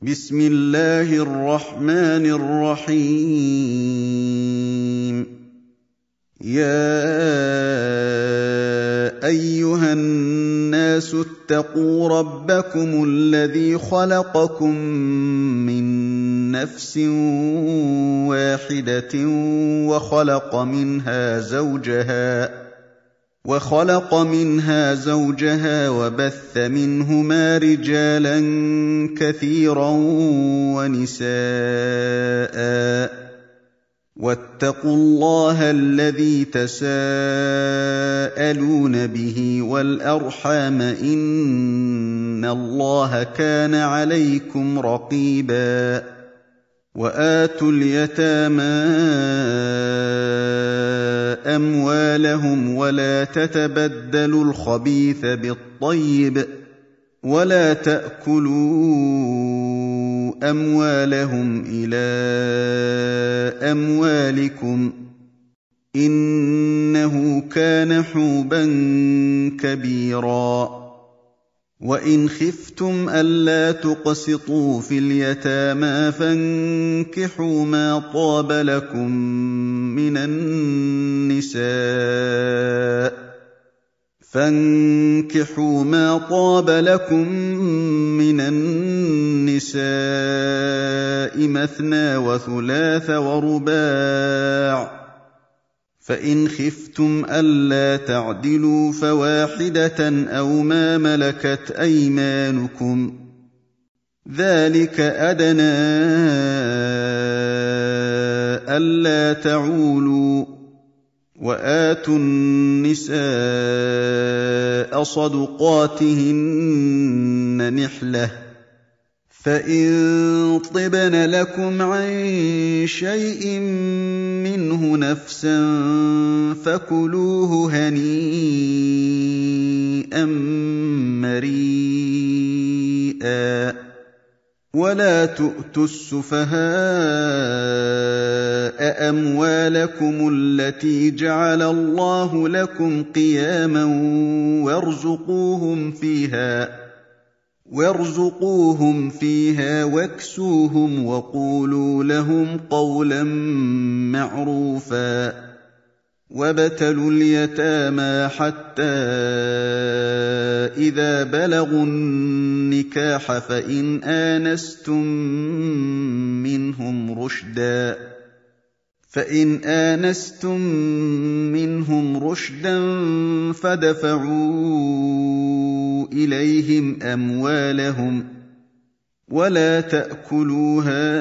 بسم الله الرحمن الرحيم. يا أيها الناس اتقوا ربكم الذي خلقكم من نفس واحدة وخلق منها زوجها وبث منهما رجالا كثيرا ونساء، واتقوا الله الذي تساءلون به والأرحام، إن الله كان عليكم رقيبا. وآتوا اليتامى أموالهم ولا تتبدلوا الخبيث بالطيب، ولا تأكلوا أموالهم إلى أموالكم، إنه كان حوبا كبيرا. وإن خفتم ألا تقسطوا في اليتامى فانكحوا ما طاب لكم من النساء مثنى وثلاث ورباع، فإن خفتم ألا تعدلوا فواحدة أو ما ملكت أيمانكم، ذلك أدنى ألا تعولوا. وآتوا النساء صدقاتهن نحلة، فإن طبن لكم عن شيء منه نفسا فكلوه هنيئا مريئا. ولا تؤتوا السفهاء أموالكم التي جعل الله لكم قياما وارزقوهم فيها واكسوهم وقولوا لهم قولا معروفا. وابتلوا اليتامى حتى إذا بلغوا النكاح فإن آنستم منهم رشدا فادفعوا إليهم أموالهم، ولا تأكلوها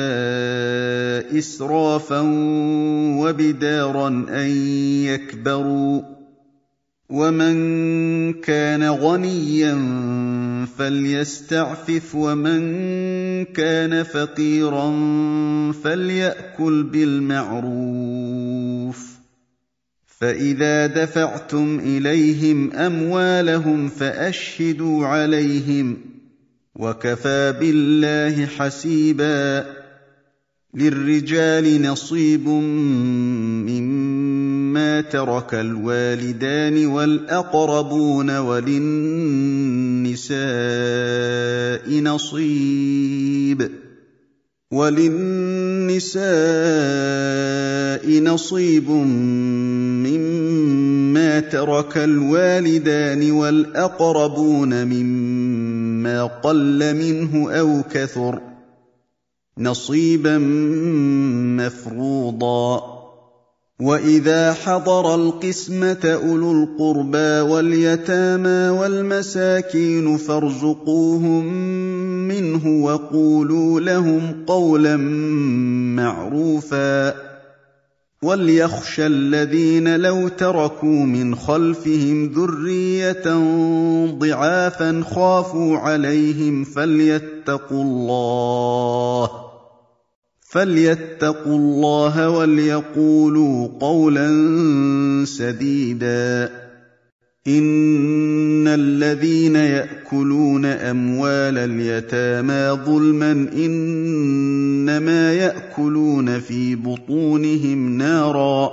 إسرافا وبدارا أن يكبروا. ومن كان غنيا فليستعفف، ومن كان فقيرا فليأكل بالمعروف. فإذا دفعتم إليهم أموالهم فأشهدوا عليهم، وكفى بالله حسيبا. للرجال نصيب مما ترك الوالدان والأقربون، وللنساء نصيب مما ترك الوالدان والأقربون مما قل منه أو كثر، نصيبا مفروضا. وإذا حضر القسمة أولو القربى واليتامى والمساكين فارزقوهم منه وقولوا لهم قولا معروفا. وليخشى الذين لو تركوا من خلفهم ذرية ضعافا خافوا عليهم فليتقوا الله وليقولوا قولا سديدا. إن الذين يأكلون أموال اليتامى ظلما إنما يأكلون في بطونهم نارا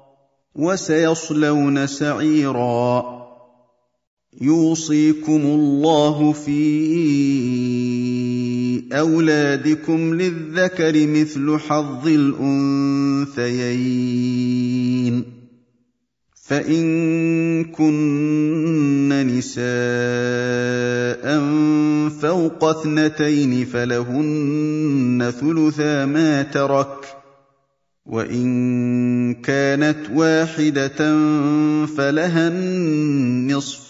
وسيصلون سعيرا. يوصيكم الله في أولادكم للذكر مثل حظ الأنثيين فإن كن نساء فوق 2 فلهن ثلثا ما ترك وإن كانت واحدة فلها النصف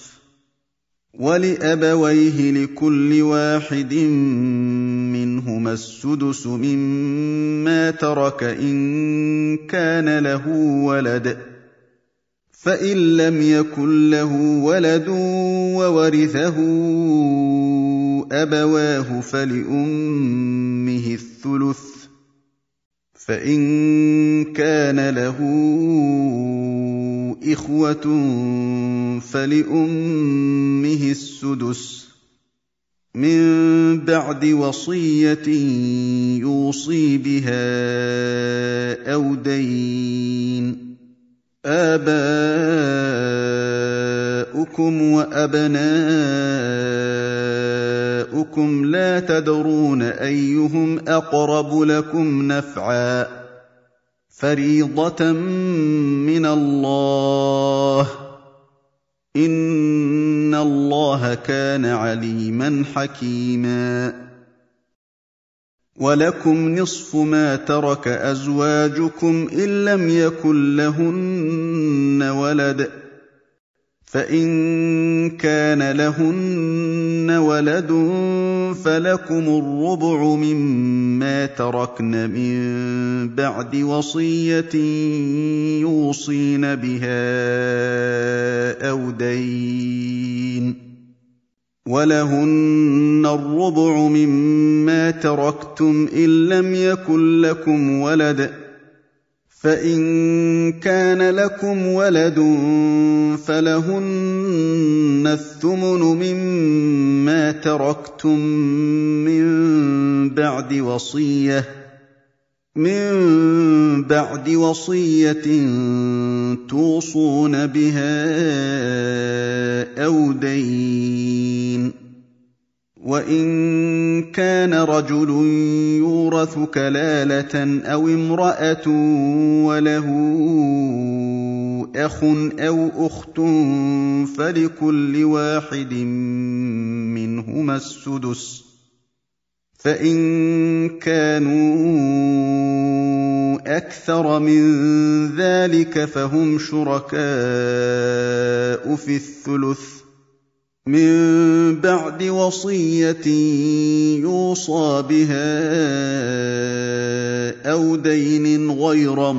ولأبويه لكل واحد منهما السدس مما ترك إن كان له ولد فإن لم يكن له ولد وورثه أبواه فلأمه الثلث فإن كان له إخوة فلأمه السدس من بعد وصية يوصي بها أو دين آباؤكم وأبناؤكم لا تدرون أيهم أقرب لكم نفعا فريضة من الله إن الله كان عليما حكيما ولكم نصف ما ترك أزواجكم إن لم يكن لهن ولد فإن كان لهن ولد فلكم الربع مما تركن من بعد وصية يوصين بها أو دين ولهن الربع مما تركتم إن لم يكن لكم ولد فإن كان لكم ولد فلهن الثمن مما تركتم من بعد وصية توصون بها أو دين وإن كان رجل يورث كلالة أو امرأة وله أخ أو أخت فلكل واحد منهما السدس فإن كانوا أكثر من ذلك فهم شركاء في الثلث من بعد وصية يوصى بها أو دين غير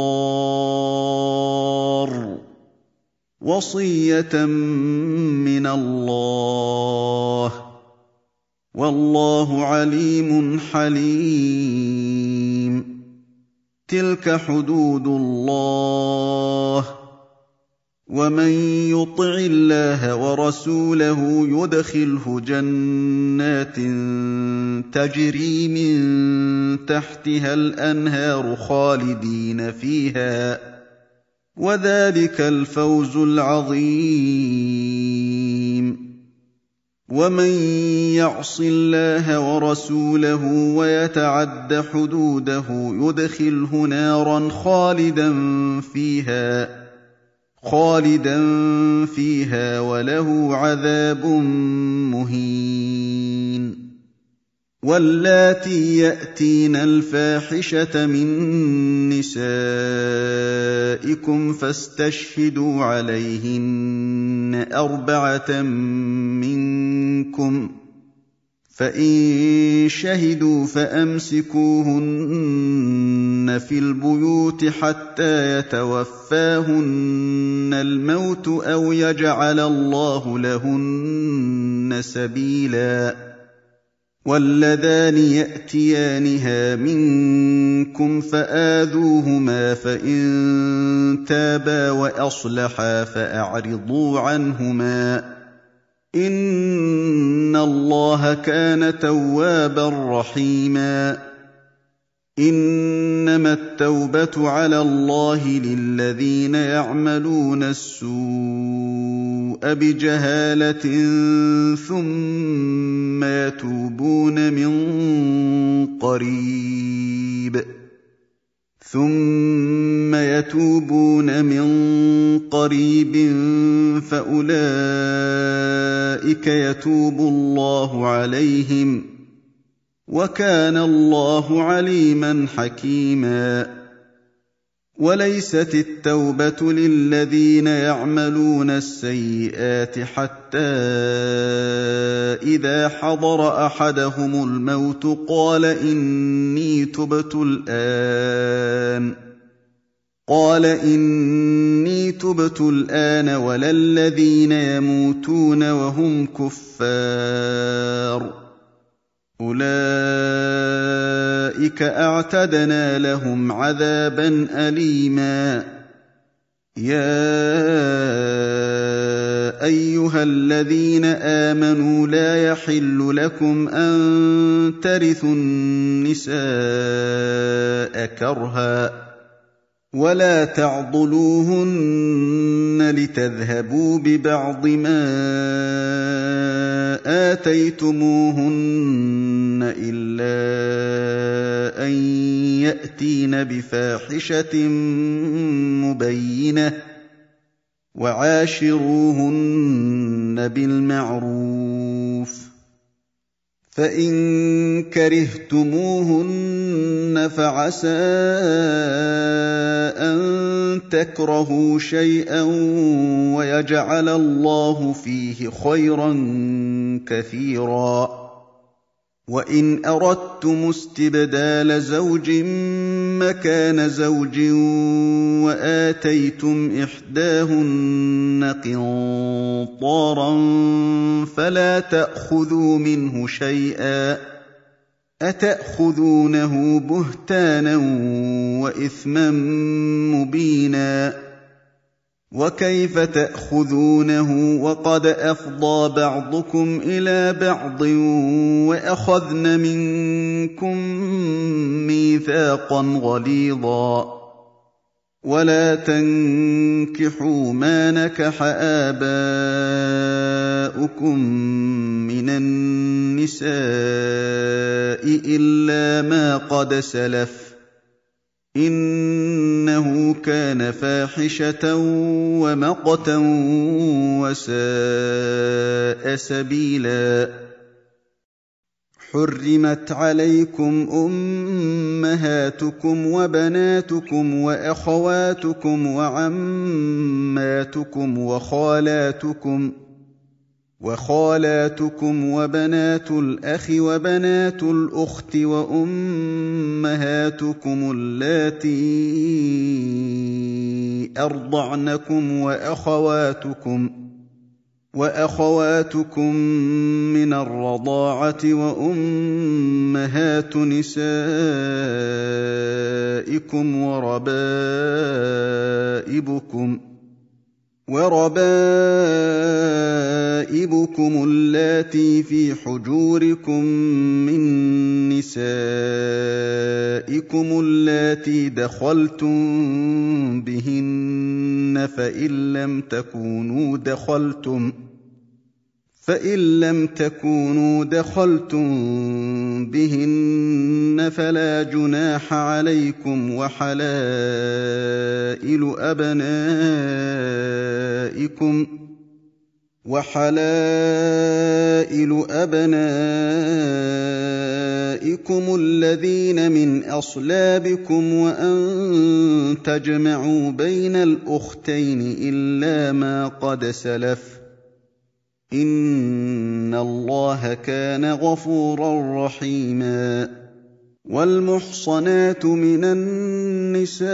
مضار وصية من الله والله عليم حليم تلك حدود الله ومن يطع الله ورسوله يدخله جنات تجري من تحتها الأنهار خالدين فيها وذلك الفوز العظيم ومن يعص الله ورسوله ويتعد حدوده يدخله نارا خالدا فيها وله عذاب مهين واللاتي يأتين الفاحشة من نسائكم فاستشهدوا عليهن 4 منكم فإن شهدوا فأمسكوهن في البيوت حتى يتوفاهن الموت أو يجعل الله لهن سبيلا واللذان يأتيانها منكم فآذوهما فإن تابا وأصلحا فأعرضوا عنهما إن الله كان توابا رحيما إنما التوبة على الله للذين يعملون السوء بجهالة ثم يتوبون من قريب فأولئك يتوب الله عليهم وكان الله عليما حكيما. وليست التوبة للذين يعملون السيئات حتى إذا حضر أحدهم الموت قال إني تبت الآن ولا الذين يموتون وهم كفار أولئك أعتدنا لهم عذابا أليما. يا أيها الذين آمنوا لا يحل لكم أن ترثوا النساء كرها ولا تعضلوهن لتذهبوا ببعض ما آتيتموهن إلا أن يأتين بفاحشة مبينة وعاشروهن بالمعروف. فإن كرهتموهن فعسى أن تكرهوا شيئا ويجعل الله فيه خيرا كثيرا. وإن أردتم استبدال زوج مكان زوج وآتيتم إحداهن قنطارا فلا تأخذوا منه شيئا أتأخذونه بهتانا وإثما مبينا. وكيف تأخذونه وقد أفضى بعضكم إلى بعض وأخذن منكم ميثاقا غليظا. ولا تنكحوا ما نكح آباؤكم من النساء إلا ما قد سلف إنه كان فاحشة ومقتا وساء سبيلا. حرمت عليكم أمهاتكم وبناتكم وأخواتكم وعماتكم وخالاتكم وبنات الأخ وبنات الأخت وأمهاتكم اللاتي أرضعنكم وأخواتكم من الرضاعة وأمهات نسائكم وربائبكم اللاتي في حجوركم من نسائكم اللاتي دخلتم بهن فإن لم تكونوا دخلتم بهن فلا جناح عليكم. وحلائل أبنائكم الذين من أصلابكم وأن تجمعوا بين الأختين إلا ما قد سلف إن الله كان غفورا رحيما. والمحصنات من النساء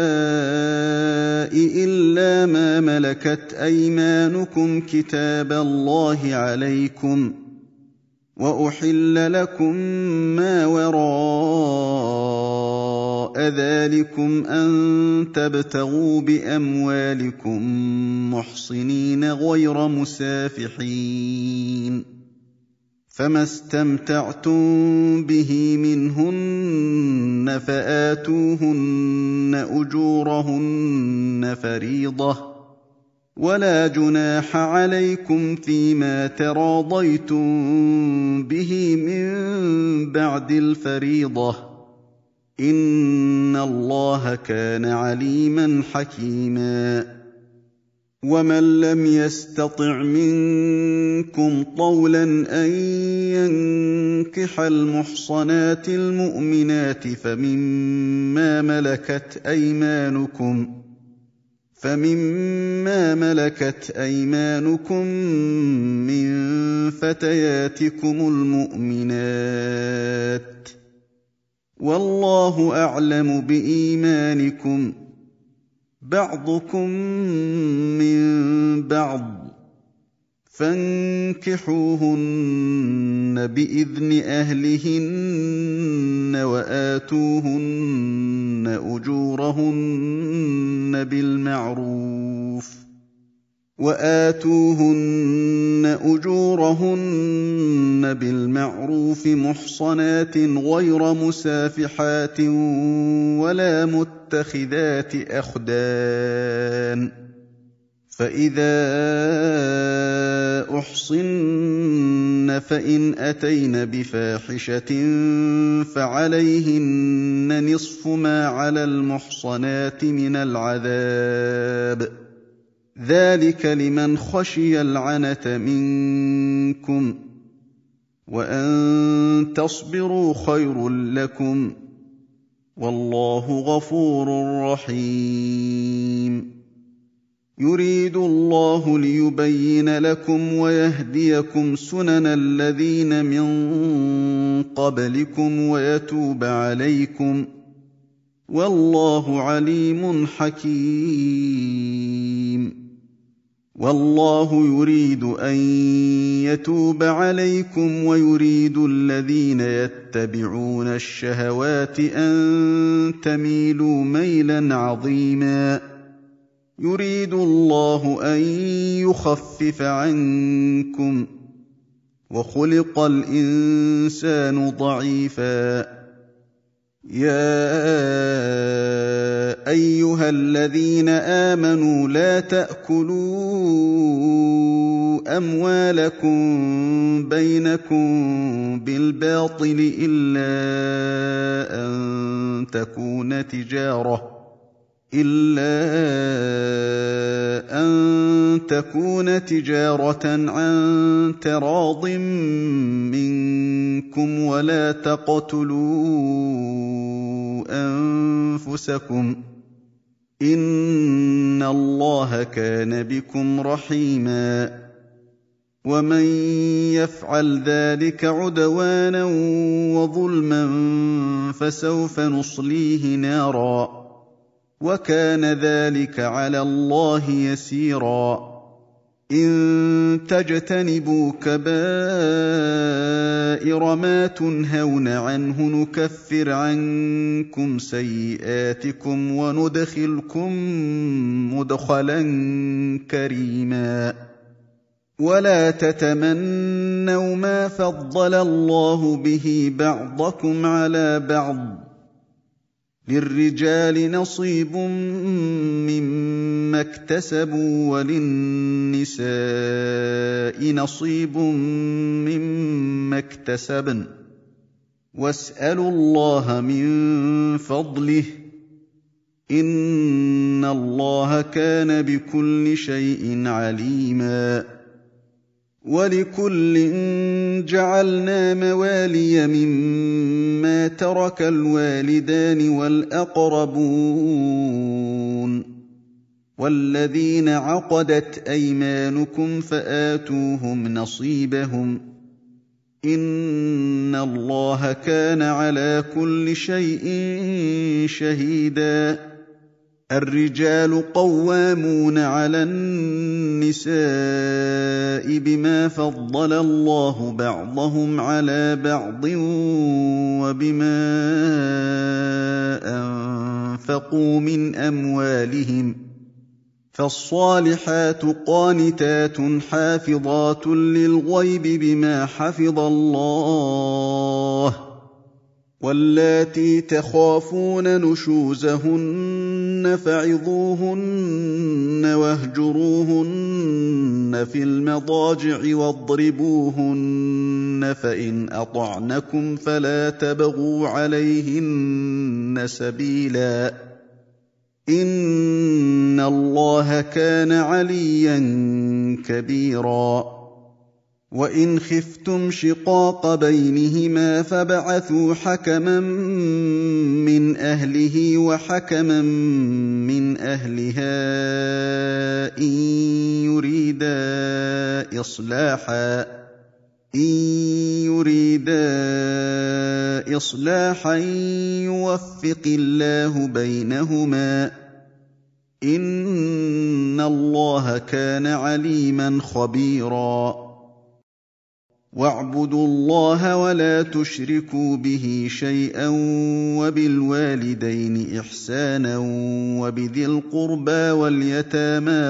إلا ما ملكت أيمانكم كتاب الله عليكم وأحل لكم ما وراء ذلكم أن تبتغوا بأموالكم محصنين غير مسافحين فما استمتعتم به منهن فآتوهن أجورهن فريضة ولا جناح عليكم فيما تراضيتم به من بعد الفريضة إن الله كان عليما حكيما ومن لم يستطع منكم طولا أن ينكح المحصنات المؤمنات فمما ملكت أيمانكم من فتياتكم المؤمنات والله أعلم بإيمانكم بعضكم من بعض فانكحوهن بإذن أهلهن وآتوهن أجورهن بالمعروف محصنات غير مسافحات ولا متخذات أخدان فإذا أحصن فإن أتين بفاحشة فعليهن نصف ما على المحصنات من العذاب ذلك لمن خشي العنة منكم وأن تصبروا خير لكم والله غفور رحيم يريد الله ليبين لكم ويهديكم سنن الذين من قبلكم ويتوب عليكم والله عليم حكيم والله يريد أن يتوب عليكم ويريد الذين يتبعون الشهوات أن تميلوا ميلا عظيما يريد الله أن يخفف عنكم وخلق الإنسان ضعيفا يا أيها الذين آمنوا لا تأكلوا أموالكم بينكم بالباطل إلا أن تكون تجارة عن تراض منكم ولا تقتلوا أنفسكم إن الله كان بكم رحيما ومن يفعل ذلك عدوانا وظلما فسوف نصليه نارا وكان ذلك على الله يسيرا إن تجتنبوا كبائر ما تنهون عنه نكفر عنكم سيئاتكم وندخلكم مدخلا كريما ولا تتمنوا ما فضل الله به بعضكم على بعض للرجال نصيب مما اكتسبوا وللنساء نصيب مما اكتسبن واسألوا الله من فضله إن الله كان بكل شيء عليما ولكل جعلنا موالي مما ترك الوالدان والأقربون والذين عقدت أيمانكم فآتوهم نصيبهم إن الله كان على كل شيء شهيدا الرجال قوامون على النساء بما فضل الله بعضهم على بعض وبما أنفقوا من أموالهم فالصالحات قانتات حافظات للغيب بما حفظ الله واللاتي تخافون نشوزهن فعظوهن واهجروهن في المضاجع واضربوهن، فإن أطعنكم فلا تبغوا عليهن سبيلا، إن الله كان عليا كبيرا. وإن خفتم شقاق بينهما فابعثوا حكما من أهله وحكما من أهلها إن يريدا إصلاحا يوفق الله بينهما، إن الله كان عليما خبيرا. واعبدوا الله ولا تشركوا به شيئا، وبالوالدين إحسانا، وبذي القربى واليتامى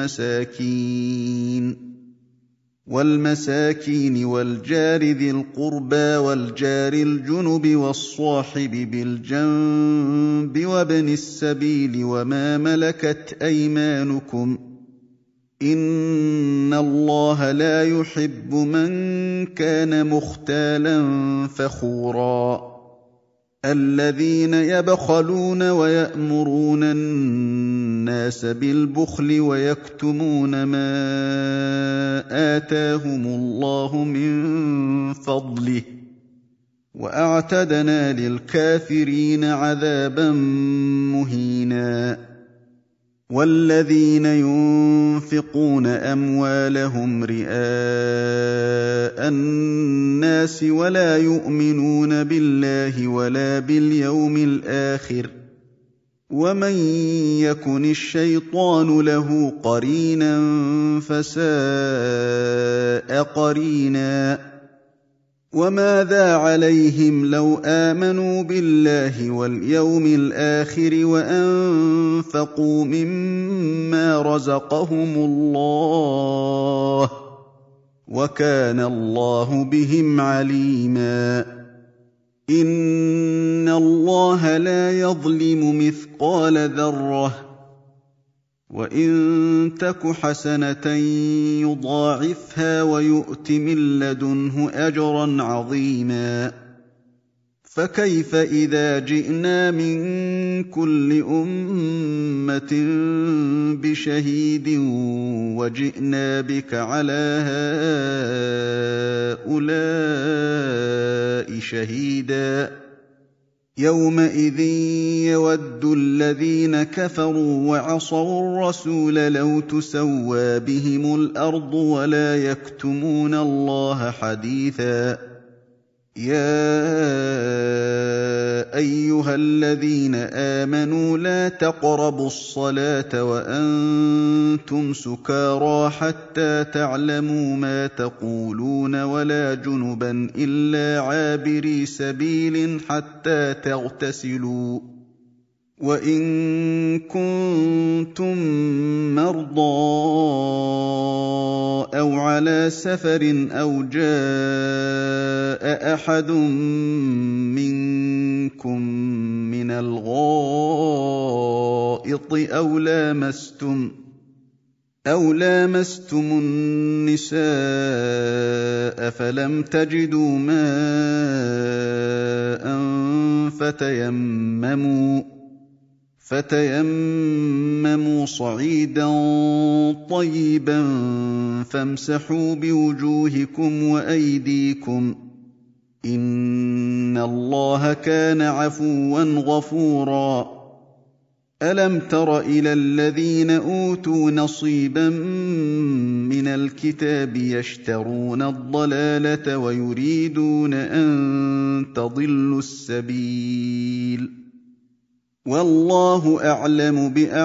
والمساكين والجار ذي القربى والجار الجنب والصاحب بالجنب وابن السبيل وما ملكت أيمانكم، إن الله لا يحب من كان مختالا فخورا. الذين يبخلون ويأمرون الناس بالبخل ويكتمون ما آتاهم الله من فضله، وأعتدنا للكافرين عذابا مهينا. والذين ينفقون أموالهم رئاء الناس ولا يؤمنون بالله ولا باليوم الآخر، ومن يكن الشيطان له قرينا فساء قرينا. وماذا عليهم لو آمنوا بالله واليوم الآخر وأنفقوا مما رزقهم الله، وكان الله بهم عليما. إن الله لا يظلم مثقال ذرة، وإن تك حسنة يضاعفها ويؤت من لدنه أجرا عظيما. فكيف إذا جئنا من كل أمة بشهيد وجئنا بك على هؤلاء شهيدا؟ يومئذ يود الذين كفروا وعصوا الرسول لو تسوى بهم الأرض ولا يكتمون الله حديثا. يا أيها الذين آمنوا لا تقربوا الصلاة وأنتم سكارى حتى تعلموا ما تقولون ولا جنبا إلا عابري سبيل حتى تغتسلوا، وإن كنتم مرضى أو على سفر أو جاء أحد منكم من الغائط أو لامستم النساء فلم تجدوا ماء فتيمموا صعيدا طيبا فامسحوا بوجوهكم وأيديكم، إن الله كان عفوا غفورا. ألم تر إلى الذين أوتوا نصيبا من الكتاب يشترون الضلالة ويريدون أن تضلوا السبيل، والله أعلم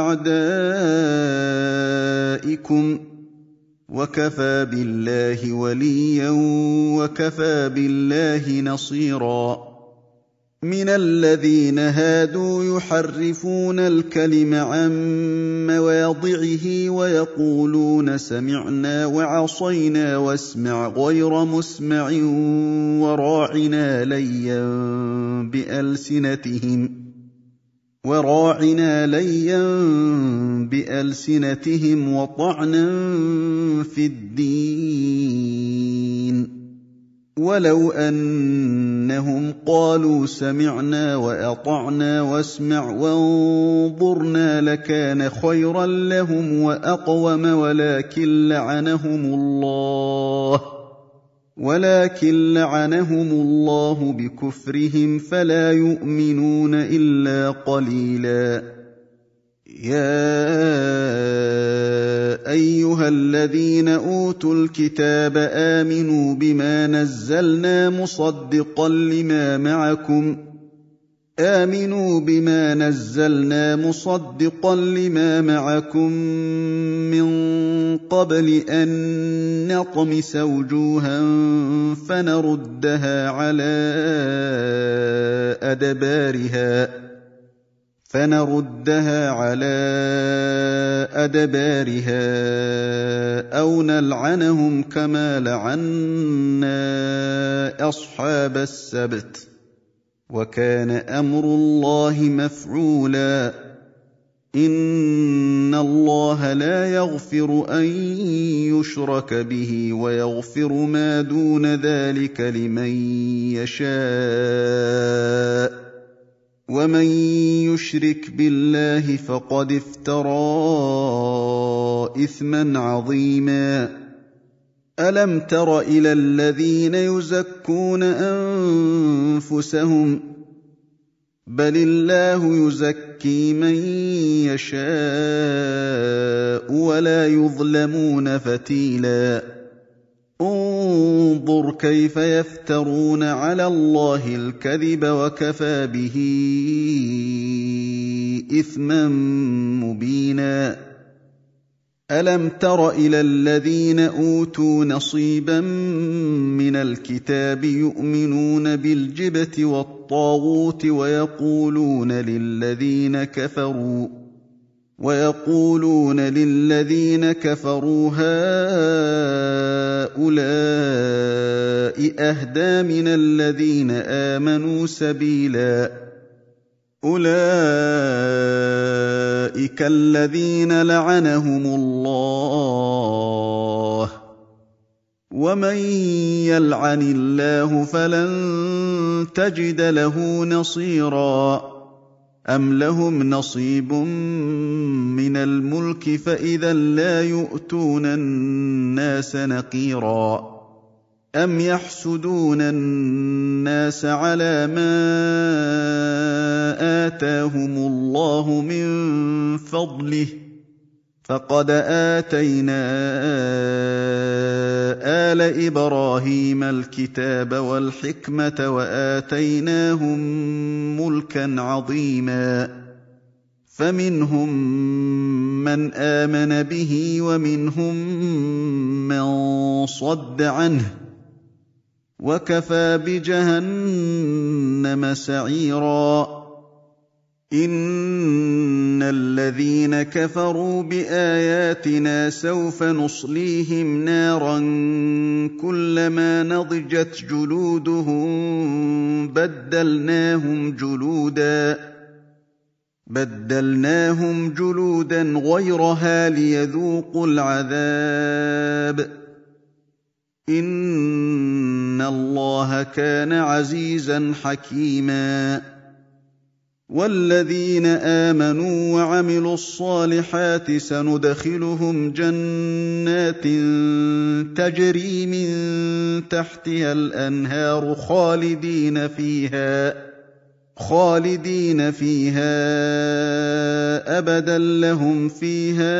بأعدائكم، وكفى بالله وليا وكفى بالله نصيرا. من الذين هادوا يحرفون الكلم عن مواضعه ويقولون سمعنا وعصينا واسمع غير مسمع وراعنا ليا بألسنتهم، وراعنا ليا بألسنتهم وطعنا في الدين، ولو أنهم قالوا سمعنا وأطعنا واسمع وانظرنا لكان خيرا لهم وأقوم، ولكن لعنهم الله بكفرهم فلا يؤمنون إلا قليلا. يا أيها الذين أوتوا الكتاب آمنوا بما نزلنا مصدقا لما معكم من قبل أن نطمس وجوها فنردها على أدبارها أو نلعنهم كما لعنا أصحاب السبت، وكان أمر الله مفعولا. إن الله لا يغفر أن يشرك به ويغفر ما دون ذلك لمن يشاء، ومن يشرك بالله فقد افترى إثما عظيما. ألم تر إلى الذين يزكون أنفسهم؟ بل الله يزكي من يشاء ولا يظلمون فتيلا. انظر كيف يفترون على الله الكذب وكفى به إثما مبينا. ألم تر إلى الذين أوتوا نصيبا من الكتاب يؤمنون بالجبت والطاغوت ويقولون للذين كفروا هؤلاء أهدى من الذين آمنوا سبيلا. أولئك الذين لعنهم الله، ومن يلعن الله فلن تجد له نصيرا. أم لهم نصيب من الملك فإذا لا يؤتون الناس نقيرا. أم يحسدون الناس على ما آتاهم الله من فضله، فقد آتينا آل إبراهيم الكتاب والحكمة وآتيناهم ملكا عظيما. فمنهم من آمن به ومنهم من صد عنه، وكفى بجهنم سعيرا. إن الذين كفروا بآياتنا سوف نصليهم نارا كلما نضجت جلودهم بدلناهم جلودا غيرها ليذوقوا العذاب. إن الله كان عزيزا حكيما. والذين آمنوا وعملوا الصالحات سندخلهم جنات تجري من تحتها الأنهار خالدين فيها أبدا، لهم فيها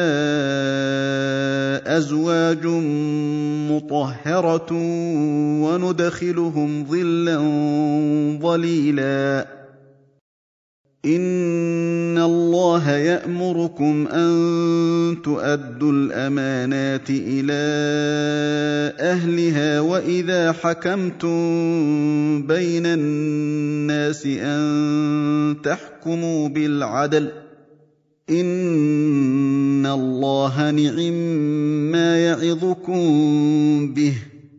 أزواج مطهرة وندخلهم ظلا ظليلا. إن الله يأمركم أن تؤدوا الأمانات إلى أهلها وإذا حكمتم بين الناس أن تحكموا بالعدل. إن الله نعم يعظكم به.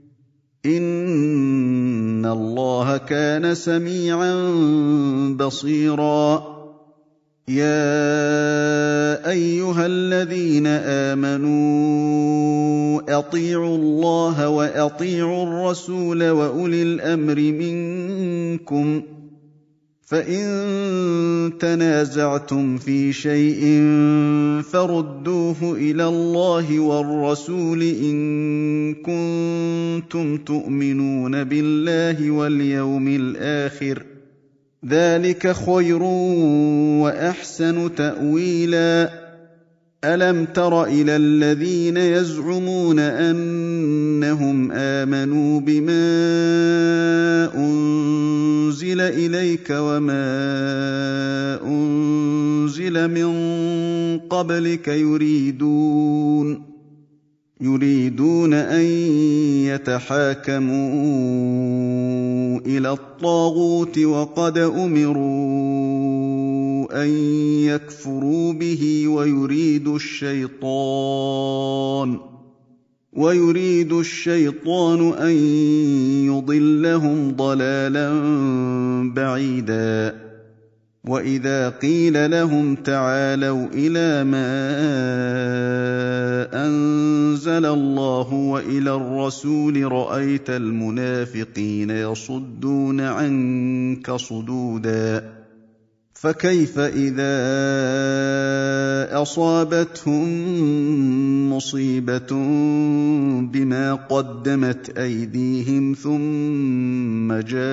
إن الله كان سميعا بصيرا. يَا أَيُّهَا الَّذِينَ آمَنُوا أَطِيعُوا اللَّهَ وَأَطِيعُوا الرَّسُولَ وَأُولِي الْأَمْرِ مِنكُمْ ۖ فَإِن تَنَازَعْتُمْ فِي شَيْءٍ فَرُدُّوهُ إِلَى اللَّهِ وَالرَّسُولِ إِن كُنتُمْ تُؤْمِنُونَ بِاللَّهِ وَالْيَوْمِ الْآخِرِ ۚ ذَٰلِكَ خَيْرٌ وَأَحْسَنُ تَأْوِيلًا. أَلَمْ تَرَ إِلَى الَّذِينَ يَزْعُمُونَ أَنَّهُمْ آمَنُوا بِمَا أُنزِلَ إِلَيْكَ وَمَا أُنزِلَ مِن قَبْلِكَ يُرِيدُونَ أَن يَتَحَاكَمُوا إِلَى الطَّاغُوتِ وَقَدْ أُمِرُوا أَن يَكْفُرُوا بِهِ وَيُرِيدُ الشَّيْطَانُ أَن يُضِلَّهُمْ ضَلَالًا بَعِيدًا. وَإِذَا قِيلَ لَهُمْ تَعَالَوْا إِلَىٰ مَا أَنزَلَ اللَّهُ وَإِلَى الرَّسُولِ رَأَيْتَ الْمُنَافِقِينَ يَصُدُّونَ عَنكَ صُدُودًا. فَكَيْفَ إِذَا أَصَابَتْهُم مُّصِيبَةٌ بِمَا قَدَّمَتْ أَيْدِيهِمْ ثُمَّ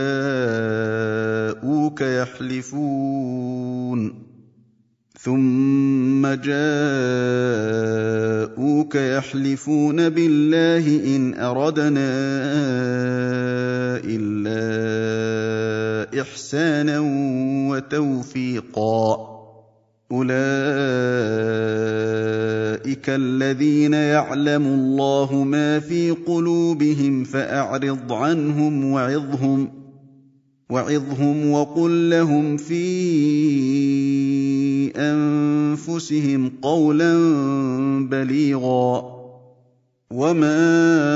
جَاءُوكَ يَحْلِفُونَ بِاللَّهِ إِنْ أَرَدْنَا إِلَّا إِحْسَانًا وَتَوْفِيقًا. أُولَٰئِكَ الَّذِينَ يَعْلَمُ اللَّهُ مَا فِي قُلُوبِهِمْ فَأَعْرِضْ عَنْهُمْ وَعِظْهُمْ وَقُل لَّهُمْ فِي أَنفُسِهِمْ قَوْلًا بَلِيغًا. وَمَا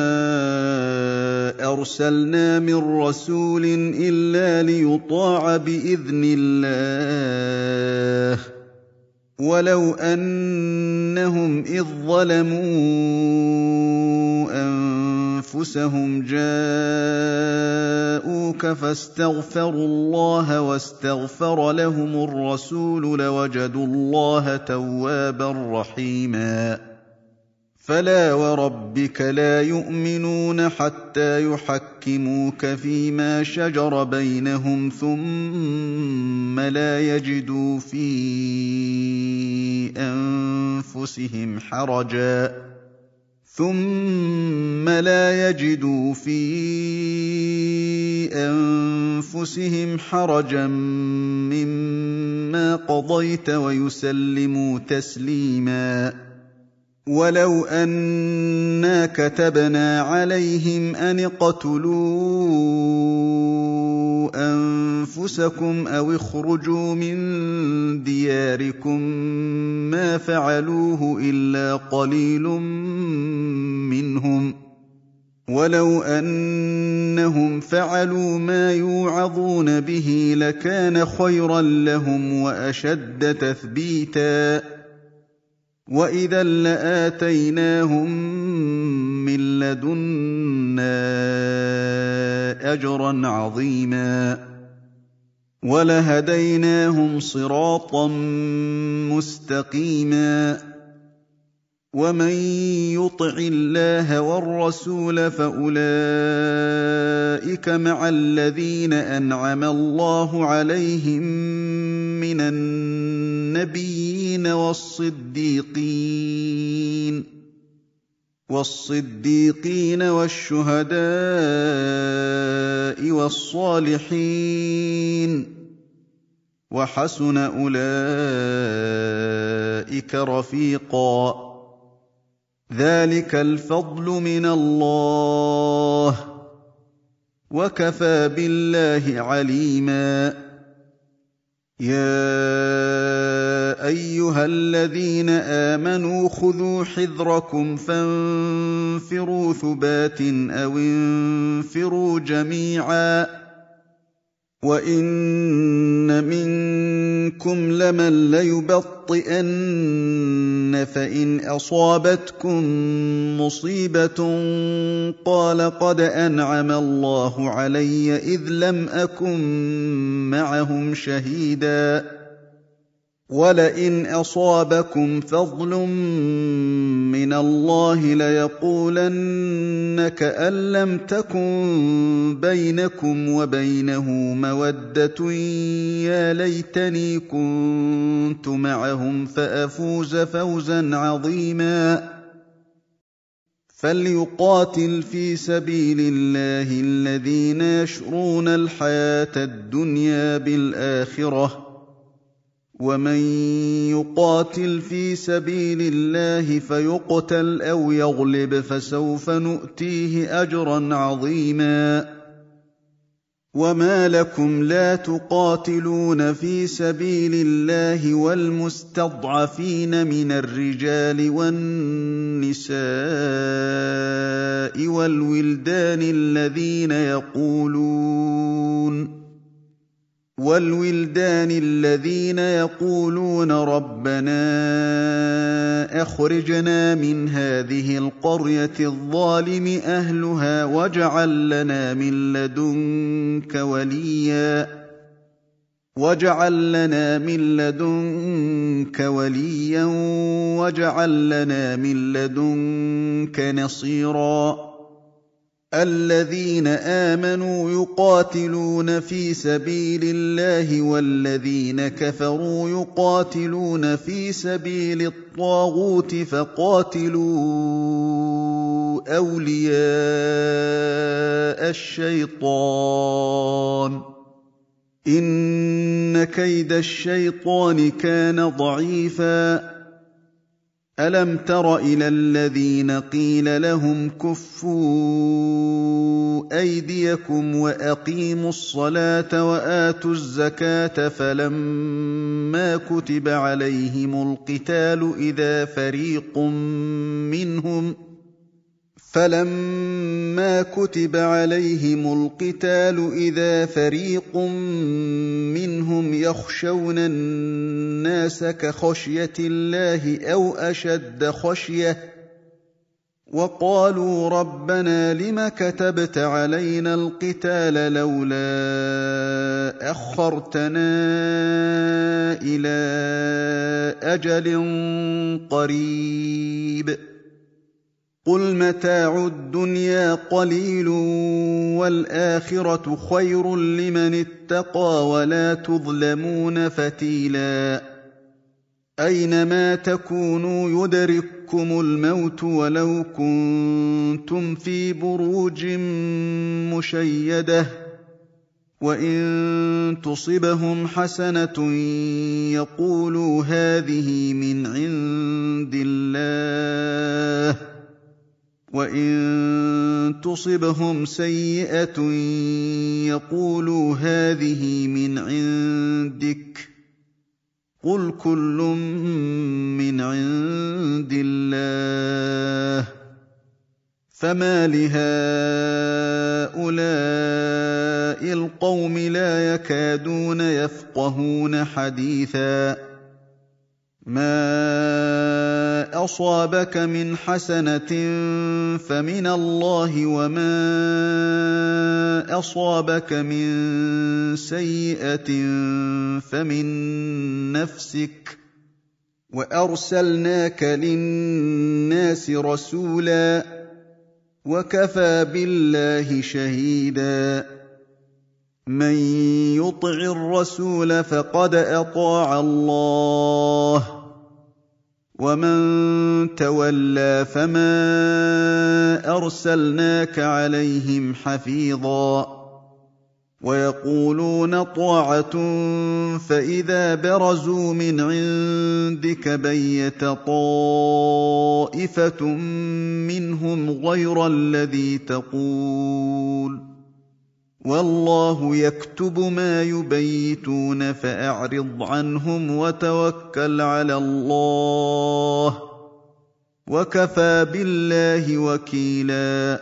أَرْسَلْنَا مِن رَّسُولٍ إِلَّا لِيُطَاعَ بِإِذْنِ اللَّهِ ۚ وَلَوْ أَنَّهُمْ إِذ ظَّلَمُوا أَنفُسَهُمْ جَاءُوكَ فَاسْتَغْفَرُوا اللَّهَ وَاسْتَغْفَرَ لَهُمُ الرَّسُولُ لَوَجَدُوا اللَّهَ تَوَّابًا رَّحِيمًا. فَلَا وَرَبِّكَ لَا يُؤْمِنُونَ حَتَّىٰ يُحَكِّمُوكَ فِيمَا شَجَرَ بَيْنَهُمْ ثُمَّ لَا يَجِدُوا فِي أَنفُسِهِمْ حَرَجًا مِّمَّا قَضَيْتَ وَيُسَلِّمُوا تَسْلِيمًا. وَلَوْ أَنَّا كَتَبْنَا عَلَيْهِمْ أَنِ اقْتُلُوا أَنفُسَكُمْ أَوِ اخْرُجُوا مِن دِيَارِكُم مَّا فَعَلُوهُ إِلَّا قَلِيلٌ مِّنْهُمْ ۖ وَلَوْ أَنَّهُمْ فَعَلُوا مَا يُوعَظُونَ بِهِ لَكَانَ خَيْرًا لَّهُمْ وَأَشَدَّ تَثْبِيتًا. وَإِذًا لَّآتَيْنَاهُم مِّن لَّدُنَّا أَجْرًا عَظِيمًا وَلَهَدَيْنَاهُمْ صِرَاطًا مُّسْتَقِيمًا. وَمَن يُطِعِ اللَّهَ وَالرَّسُولَ فَأُولَٰئِكَ مَعَ الَّذِينَ أَنْعَمَ اللَّهُ عَلَيْهِم مِّنَ النَّبِيِّينَ وَالصِّدِّيقِينَ وَالشُّهَدَاءِ وَالصَّالِحِينَ ۚ وَحَسُنَ أُولَٰئِكَ رَفِيقًا. ذَٰلِكَ الْفَضْلُ مِنَ اللَّهِ ۚ وَكَفَىٰ بِاللَّهِ عَلِيمًا. يَا أَيُّهَا الَّذِينَ آمَنُوا خُذُوا حِذْرَكُمْ فَانفِرُوا ثُبَاتٍ أَوِ انفِرُوا جَمِيعًا. وَإِنَّ مِنكُمْ لَمَن لَّيُبَطِّئَنَّ فَإِنْ أَصَابَتْكُم مُّصِيبَةٌ قَالَ قَدْ أَنْعَمَ اللَّهُ عَلَيَّ إِذْ لَمْ أَكُن مَّعَهُمْ شَهِيدًا وَلَئِنْ أَصَابَكُمْ فَضْلٌ مِّنَ اللَّهِ لَيَقُولَنَّ كَأَن لَّمْ تَكُن بَيْنَكُمْ وَبَيْنَهُ مَوَدَّةٌ يَا لَيْتَنِي كُنتُ مَعَهُمْ فَأَفُوزَ فَوْزًا عَظِيمًا فَلْيُقَاتِلْ فِي سَبِيلِ اللَّهِ الَّذِينَ يَشْرُونَ الْحَيَاةَ الدُّنْيَا بِالْآخِرَةِ ۖ وَمَن يُقَاتِلْ فِي سَبِيلِ اللَّهِ فَيُقْتَلْ أَوْ يَغْلِبْ فَسَوْفَ نُؤْتِيهِ أَجْرًا عَظِيمًا وَمَا لَكُمْ لَا تُقَاتِلُونَ فِي سَبِيلِ اللَّهِ وَالْمُسْتَضْعَفِينَ مِنَ الرِّجَالِ وَالنِّسَاءِ وَالْوِلْدَانِ الَّذِينَ يَقُولُونَ رَبَّنَا أَخْرِجْنَا مِنْ هَٰذِهِ الْقَرْيَةِ الظَّالِمِ أَهْلُهَا وَاجْعَل لَّنَا مِن لَّدُنكَ وَلِيًّا وَاجْعَل لَّنَا مِن لَّدُنكَ نَصِيرًا الَّذِينَ آمَنُوا يُقَاتِلُونَ فِي سَبِيلِ اللَّهِ وَالَّذِينَ كَفَرُوا يُقَاتِلُونَ فِي سَبِيلِ الطَّاغُوتِ فَقَاتِلُوا أَوْلِيَاءَ الشَّيْطَانِ ۖ إِنَّ كَيْدَ الشَّيْطَانِ كَانَ ضَعِيفًا أَلَمْ تَرَ إِلَى الَّذِينَ قِيلَ لَهُمْ كُفُّوا أَيْدِيَكُمْ وَأَقِيمُوا الصَّلَاةَ وَآتُوا الزَّكَاةَ فَلَمَّا كُتِبَ عَلَيْهِمُ الْقِتَالُ إِذَا فَرِيقٌ مِّنْهُمْ يَخْشَوْنَ النَّاسَ كَخَشْيَةِ اللَّهِ أَوْ أَشَدَّ خَشْيَةً وَقَالُوا رَبَّنَا لِمَ كَتَبْتَ عَلَيْنَا الْقِتَالَ لَوْلَا أَخَّرْتَنَا إِلَىٰ أَجَلٍ قَرِيبٍ قُلْ مَتَاعُ الدُّنْيَا قَلِيلٌ وَالْآخِرَةُ خَيْرٌ لِّمَنِ اتَّقَىٰ وَلَا تُظْلَمُونَ فَتِيلًا أَيْنَمَا تَكُونُوا يُدْرِككُّمُ الْمَوْتُ وَلَوْ كُنتُمْ فِي بُرُوجٍ مُّشَيَّدَةٍ وَإِن تُصِبْهُمْ حَسَنَةٌ يَقُولُوا هَٰذِهِ مِنْ عِندِ اللَّهِ وَإِن تُصِبْهُمْ سَيِّئَةٌ يَقُولُوا هَٰذِهِ مِنْ عِندِكَ قُلْ كُلٌّ مِّنْ عِندِ اللَّهِ فَمَا لِهَٰؤُلَاءِ الْقَوْمِ لَا يَكَادُونَ يَفْقَهُونَ حَدِيثًا مَا أَصَابَكَ مِنْ حَسَنَةٍ فَمِنَ اللَّهِ وَمَا أَصَابَكَ مِن سَيِّئَةٍ فَمِن نَّفْسِكَ ۚ وَأَرْسَلْنَاكَ لِلنَّاسِ رَسُولًا ۚ وَكَفَىٰ بِاللَّهِ شَهِيدًا مَّن يُطِعِ الرَّسُولَ فَقَدْ أَطَاعَ اللَّهَ ۖ وَمَن تَوَلَّىٰ فَمَا أَرْسَلْنَاكَ عَلَيْهِمْ حَفِيظًا وَيَقُولُونَ طَاعَةٌ فَإِذَا بَرَزُوا مِنْ عِندِكَ بَيَّتَ طَائِفَةٌ مِّنْهُمْ غَيْرَ الَّذِي تَقُولُ وَاللَّهُ يَكْتُبُ مَا يُبَيِّتُونَ فَأَعْرِضْ عَنْهُمْ وَتَوَكَّلْ عَلَى اللَّهِ ۚ وَكَفَىٰ بِاللَّهِ وَكِيلًا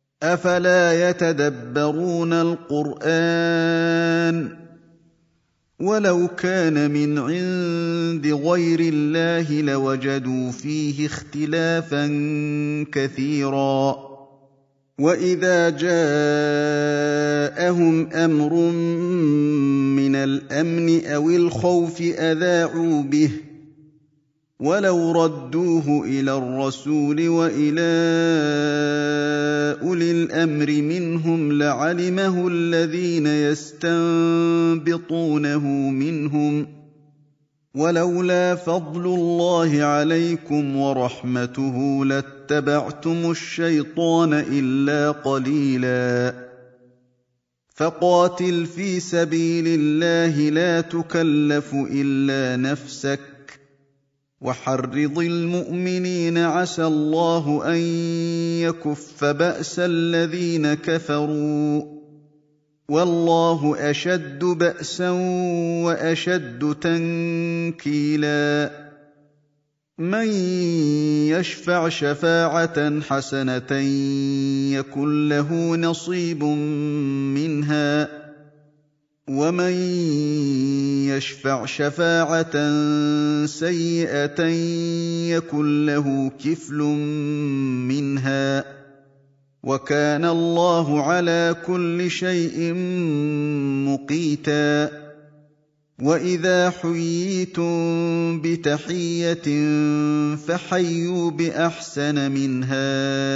أَفَلَا يَتَدَبَّرُونَ الْقُرْآنَ وَلَوْ كَانَ مِنْ عِندِ غَيْرِ اللَّهِ لَوَجَدُوا فِيهِ اخْتِلَافًا كَثِيرًا وَإِذَا جَاءَهُمْ أَمْرٌ مِّنَ الْأَمْنِ أَوِ الْخَوْفِ أَذَاعُوا بِهِ وَلَوْ رَدُّوهُ إِلَى الرَّسُولِ وَإِلَىٰ أُولِي الْأَمْرِ مِنْهُمْ لَعَلِمَهُ الَّذِينَ يَسْتَنبِطُونَهُ مِنْهُمْ ۗ وَلَوْلَا فَضْلُ اللَّهِ عَلَيْكُمْ وَرَحْمَتُهُ لَاتَّبَعْتُمُ الشَّيْطَانَ إِلَّا قَلِيلًا فَقَاتِلْ فِي سَبِيلِ اللَّهِ لَا تُكَلَّفُ إِلَّا نَفْسَكَ وَحَرِّضِ الْمُؤْمِنِينَ عَسَى اللَّهُ أَن يَكُفَّ بَأْسَ الَّذِينَ كَفَرُوا ۚ وَاللَّهُ أَشَدُّ بَأْسًا وَأَشَدُّ تَنكِيلًا مَّن يَشْفَعْ شَفَاعَةً حَسَنَةً يَكُن لَّهُ نَصِيبٌ مِّنْهَا ۖ وَمَن يَشْفَعْ شَفَاعَةً سَيِّئَةً يَكُن لَّهُ كِفْلٌ مِّنْهَا ۗ وَكَانَ اللَّهُ عَلَىٰ كُلِّ شَيْءٍ مُّقِيتًا وَإِذَا حُيِّيتُم بِتَحِيَّةٍ فَحَيُّوا بِأَحْسَنَ مِنْهَا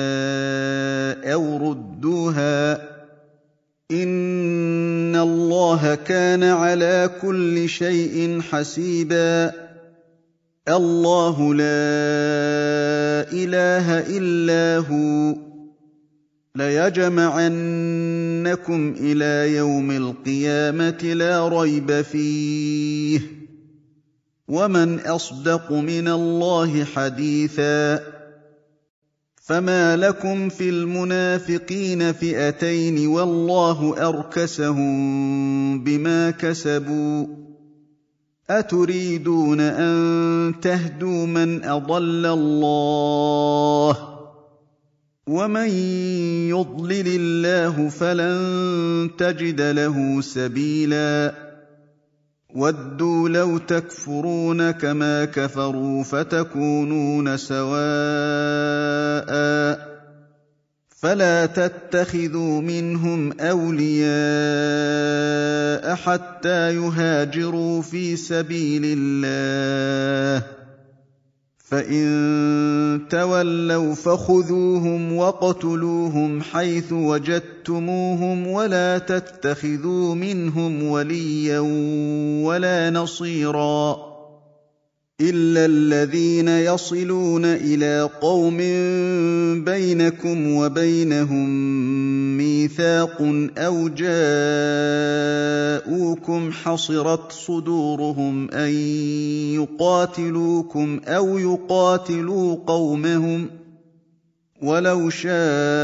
أَوْ رُدُّوهَا ۗ إِنَّ اللَّهَ كَانَ عَلَىٰ كُلِّ شَيْءٍ حَسِيبًا اللَّهُ لَا إِلَٰهَ إِلَّا هُوَ لَيَجْمَعَنَّكُمْ إِلَىٰ يَوْمِ الْقِيَامَةِ لَا رَيْبَ فِيهِ ۗ وَمَنْ أَصْدَقُ مِنَ اللَّهِ حَدِيثًا فَمَا لَكُمْ فِي الْمُنَافِقِينَ فِئَتَيْنِ وَاللَّهُ أَرْكَسَهُم بِمَا كَسَبُوا ۚ أَتُرِيدُونَ أَن تَهْدُوا مَنْ أَضَلَّ اللَّهُ ۖ وَمَن يُضْلِلِ اللَّهُ فَلَن تَجِدَ لَهُ سَبِيلًا وَدُّوا لَوْ تَكْفُرُونَ كَمَا كَفَرُوا فَتَكُونُونَ سَوَاءً ۖ فَلَا تَتَّخِذُوا مِنْهُمْ أَوْلِيَاءَ حَتَّىٰ يُهَاجِرُوا فِي سَبِيلِ اللَّهِ ۚ فَإِن تَوَلَّوْا فَخُذُوهُمْ وَاقْتُلُوهُمْ حَيْثُ وَجَدتُّمُوهُمْ وَلَا تَتَّخِذُوا مِنْهُمْ وَلِيًّا وَلَا نَصِيرًا إِلَّا الَّذِينَ يَصِلُونَ إِلَىٰ قَوْمٍ بَيْنَكُمْ وَبَيْنَهُم مِّيثَاقٌ أَوْ جَاءُوكُمْ حَصِرَتْ صُدُورُهُمْ أَن يُقَاتِلُوكُمْ أَوْ يُقَاتِلُوا قَوْمَهُمْ ۚ وَلَوْ شَاءَ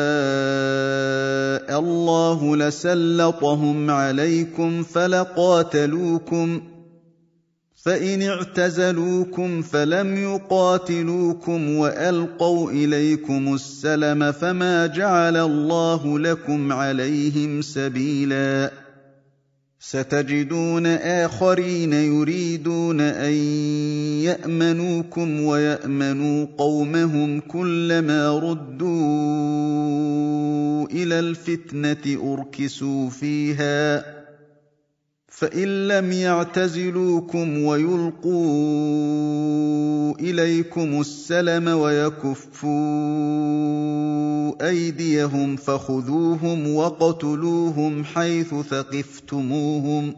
اللَّهُ لَسَلَّطَهُمْ عَلَيْكُمْ فَلَقَاتَلُوكُمْ ۚ فَإِنِ اعْتَزَلُوكُمْ فَلَمْ يُقَاتِلُوكُمْ وَأَلْقَوْا إِلَيْكُمُ السَّلَمَ فَمَا جَعَلَ اللَّهُ لَكُمْ عَلَيْهِمْ سَبِيلًا سَتَجِدُونَ آخَرِينَ يُرِيدُونَ أَن يَأْمَنُوكُمْ وَيَأْمَنُوا قَوْمَهُمْ كُلَّمَا رُدُّوا إِلَى الْفِتْنَةِ أُرْكِسُوا فِيهَا ۚ فَإِن لَّمْ يَعْتَزِلُوكُمْ وَيُلْقُوا إِلَيْكُمُ السَّلَمَ وَيَكُفُّوا أَيْدِيَهُمْ فَخُذُوهُمْ وَاقْتُلُوهُمْ حَيْثُ ثَقِفْتُمُوهُمْ ۚ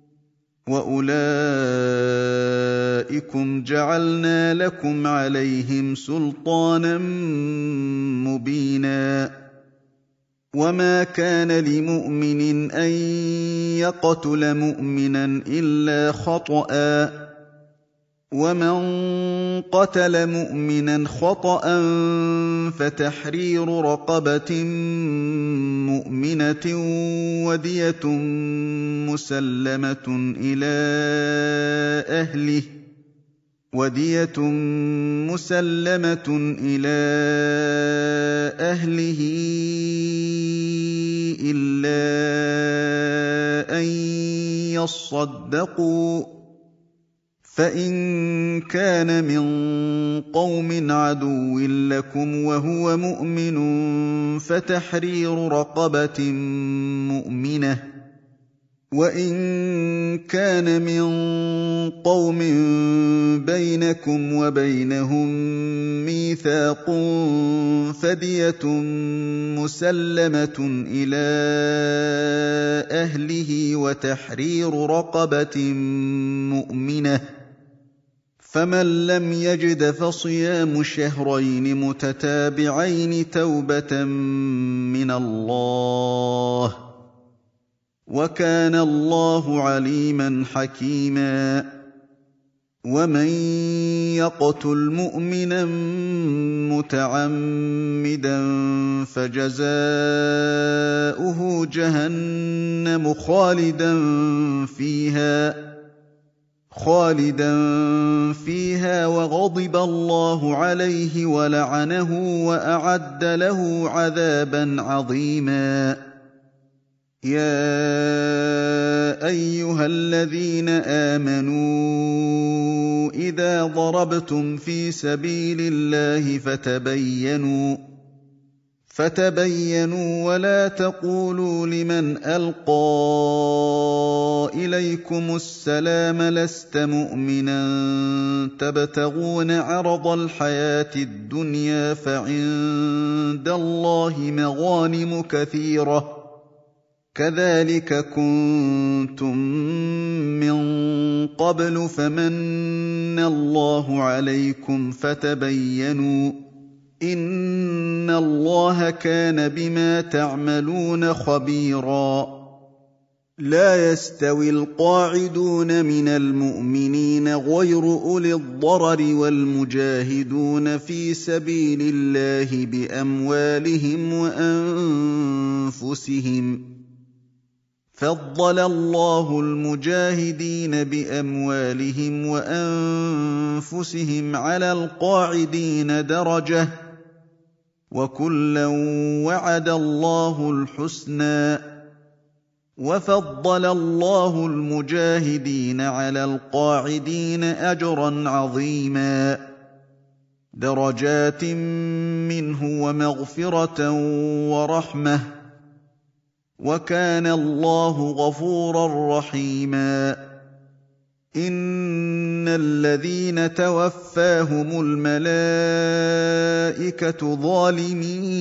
وَأُولَٰئِكُمْ جَعَلْنَا لَكُمْ عَلَيْهِمْ سُلْطَانًا مُّبِينًا وَمَا كَانَ لِمُؤْمِنٍ أَن يَقْتُلَ مُؤْمِنًا إِلَّا خَطَأً ۚ وَمَن قَتَلَ مُؤْمِنًا خَطَأً فَتَحْرِيرُ رَقَبَةٍ مُّؤْمِنَةٍ وَدِيَةٌ مُّسَلَّمَةٌ إِلَىٰ أَهْلِهِ إِلَّا أَن يصدقوا فإن كان من قوم عدو لكم وهو مؤمن فتحرير رقبة مؤمنة وإن كان من قوم بينكم وبينهم ميثاق فدية مسلمة إلى أهله وتحرير رقبة مؤمنة فمن لم يجد فصيام شهرين متتابعين توبة من الله وكان الله عليما حكيما ومن يقتل مؤمنا متعمدا فجزاؤه جهنم خالدا فيها وغضب الله عليه ولعنه وأعد له عذابا عظيما يا أيها الذين آمنوا إذا ضربتم في سبيل الله فتبينوا ولا تقولوا لمن ألقى إليكم السلام لست مؤمنا تبتغون عرض الحياة الدنيا فعند الله مغانم كثيرة كذلك كنتم من قبل فمن الله عليكم فتبينوا إن الله كان بما تعملون خبيرا لا يستوي القاعدون من المؤمنين غير أولي الضرر والمجاهدون في سبيل الله بأموالهم وأنفسهم فضل الله المجاهدين بأموالهم وأنفسهم على القاعدين درجة وكلا وعد الله الحسنى وفضل الله المجاهدين على القاعدين أجرا عظيما درجات منه ومغفرة ورحمة وكان الله غفورا رحيما إن الذين توفاهم الملائكة ظالمي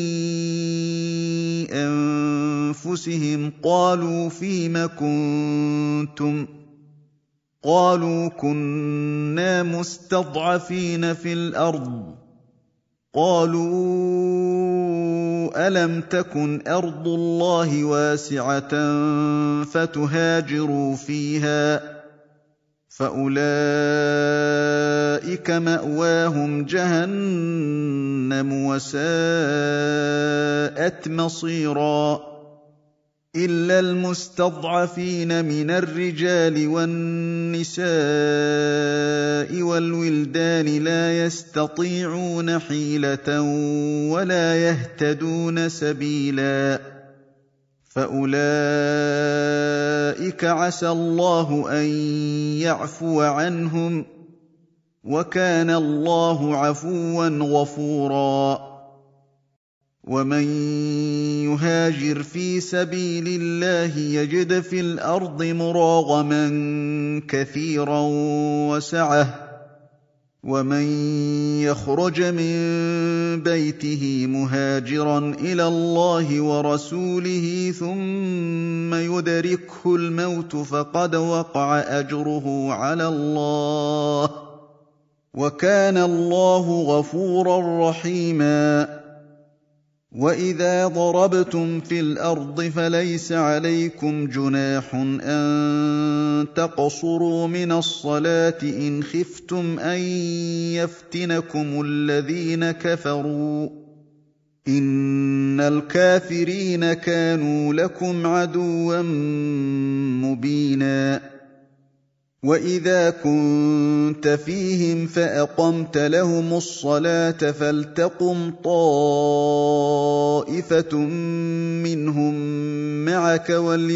أنفسهم قالوا فيم كنتم قالوا كنا مستضعفين في الأرض قالوا ألم تكن أرض الله واسعة فتهاجروا فيها فأولئك مأواهم جهنم وساءت مصيرا إلا المستضعفين من الرجال والنساء والولدان لا يستطيعون حيلة ولا يهتدون سبيلا فأولئك عسى الله أن يعفو عنهم وكان الله عفوا غفورا ومن يهاجر في سبيل الله يجد في الأرض مراغما كثيرا وسعة ومن يخرج من بيته مهاجرا إلى الله ورسوله ثم يدركه الموت فقد وقع أجره على الله وكان الله غفورا رحيما وإذا ضربتم في الأرض فليس عليكم جناح أن تقصروا من الصلاة إن خفتم أن يفتنكم الذين كفروا إن الكافرين كانوا لكم عدوا مبينا وَإِذَا كُنتَ فِيهِمْ فَأَقَمْتَ لَهُمُ الصَّلَاةَ فَلْتَقُمْ طَائِفَةٌ مِّنْهُم مَّعَكَ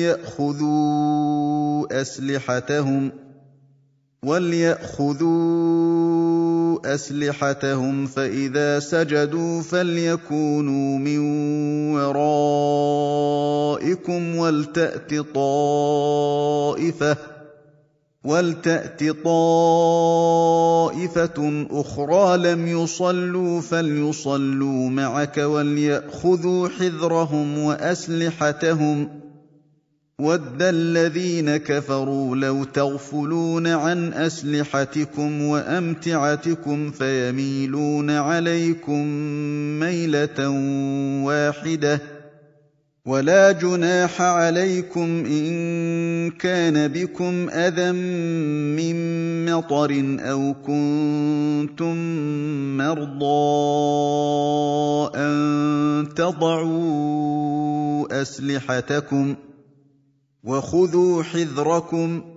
وَلْيَأْخُذُوا أَسْلِحَتَهُمْ فَإِذَا سَجَدُوا فَلْيَكُونُوا مِن وَرَائِكُمْ وَلْتَأْتِ طَائِفَةٌ أُخْرَىٰ لَمْ يُصَلُّوا فَلْيُصَلُّوا مَعَكَ وَلْيَأْخُذُوا حِذْرَهُمْ وَأَسْلِحَتَهُمْ ۗ وَدَّ الَّذِينَ كَفَرُوا لَوْ تَغْفُلُونَ عَنْ أَسْلِحَتِكُمْ وَأَمْتِعَتِكُمْ فَيَمِيلُونَ عَلَيْكُم مَّيْلَةً وَاحِدَةً ۚ وَلَا جُنَاحَ عَلَيْكُمْ إِن كَانَ بِكُمْ أَذًى مِّن مَّطَرٍ أَوْ كُنتُم مَّرْضَىٰ أَن تَضَعُوا أَسْلِحَتَكُمْ ۖ وَخُذُوا حِذْرَكُمْ ۗ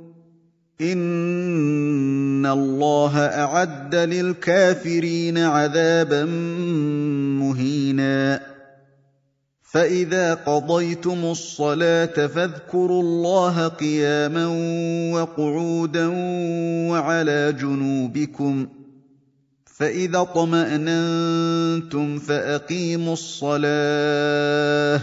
إِنَّ اللَّهَ أَعَدَّ لِلْكَافِرِينَ عَذَابًا مُّهِينًا. فَإِذَا قَضَيْتُمُ الصَّلَاةَ فَاذْكُرُوا اللَّهَ قِيَامًا وَقُعُودًا وَعَلَىٰ جُنُوبِكُمْ ۚ فَإِذَا اطْمَأْنَنتُمْ فَأَقِيمُوا الصَّلَاةَ ۚ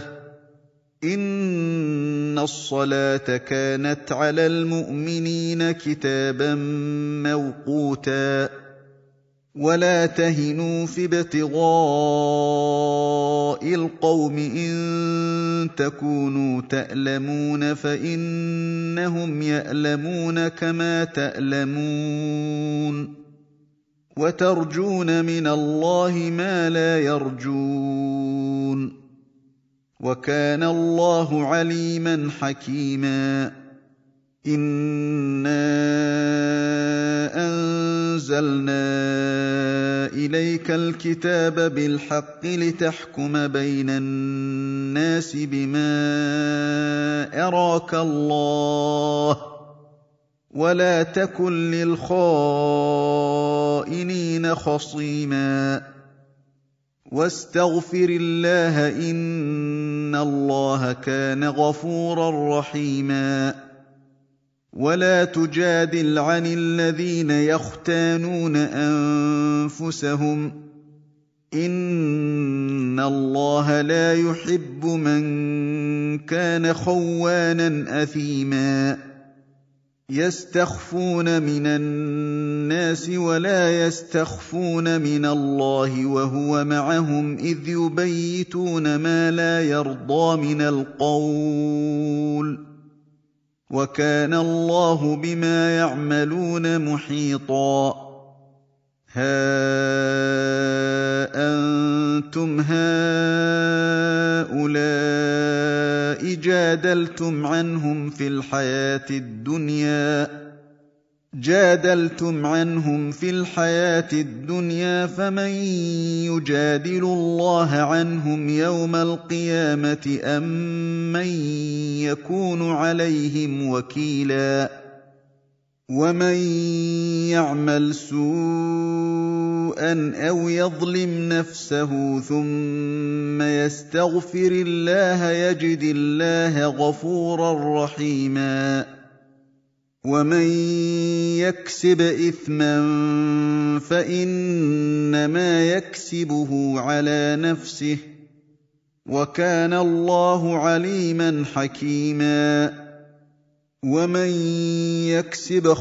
إِنَّ الصَّلَاةَ كَانَتْ عَلَى الْمُؤْمِنِينَ كِتَابًا مَّوْقُوتًا. وَلَا تَهِنُوا فِي ابْتِغَاءِ الْقَوْمِ إِن تَكُونُوا تَأْلَمُونَ فَإِنَّهُمْ يَأْلَمُونَ كَمَا تَأْلَمُونَ وَتَرْجُونَ مِنَ اللَّهِ مَا لَا يَرْجُونَ ۗ وَكَانَ اللَّهُ عَلِيمًا حَكِيمًا. إِنَّا أَنزَلْنَا إِلَيْكَ الْكِتَابَ بِالْحَقِّ لِتَحْكُمَ بَيْنَ النَّاسِ بِمَا أَرَاكَ اللَّهُ ۚ وَلَا تَكُن لِّلْخَائِنِينَ خَصِيمًا. وَاسْتَغْفِرِ اللَّهَ ۖ إِنَّ اللَّهَ كَانَ غَفُورًا رَّحِيمًا. وَلَا تُجَادِلْ عَنِ الَّذِينَ يَخْتَانُونَ أَنفُسَهُمْ ۚ إِنَّ اللَّهَ لَا يُحِبُّ مَن كَانَ خَوَّانًا أَثِيمًا. يَسْتَخْفُونَ مِنَ النَّاسِ وَلَا يَسْتَخْفُونَ مِنَ اللَّهِ وَهُوَ مَعَهُمْ إِذْ يُبَيِّتُونَ مَا لَا يَرْضَىٰ مِنَ الْقَوْلِ ۚ وَكَانَ اللَّهُ بِمَا يَعْمَلُونَ مُحِيطًا. هَا أَنتُمْ هَٰؤُلَاءِ جَادَلْتُمْ عنهم في الْحَيَاةِ الدُّنْيَا فَمَن يُجَادِلُ اللَّهَ عَنْهُمْ يَوْمَ الْقِيَامَةِ أَم مَّن يَكُونُ عَلَيْهِمْ وَكِيلًا. وَمَن يَعْمَلْ سُوءًا أَوْ يَظْلِمْ نَفْسَهُ ثُمَّ يَسْتَغْفِرِ اللَّهَ يَجِدِ اللَّهَ غَفُورًا رَّحِيمًا. وَمَن يَكْسِبْ إِثْمًا فَإِنَّمَا يَكْسِبُهُ عَلَىٰ نَفْسِهِ ۚ وَكَانَ اللَّهُ عَلِيمًا حَكِيمًا. وَمَن يَكْسِبْ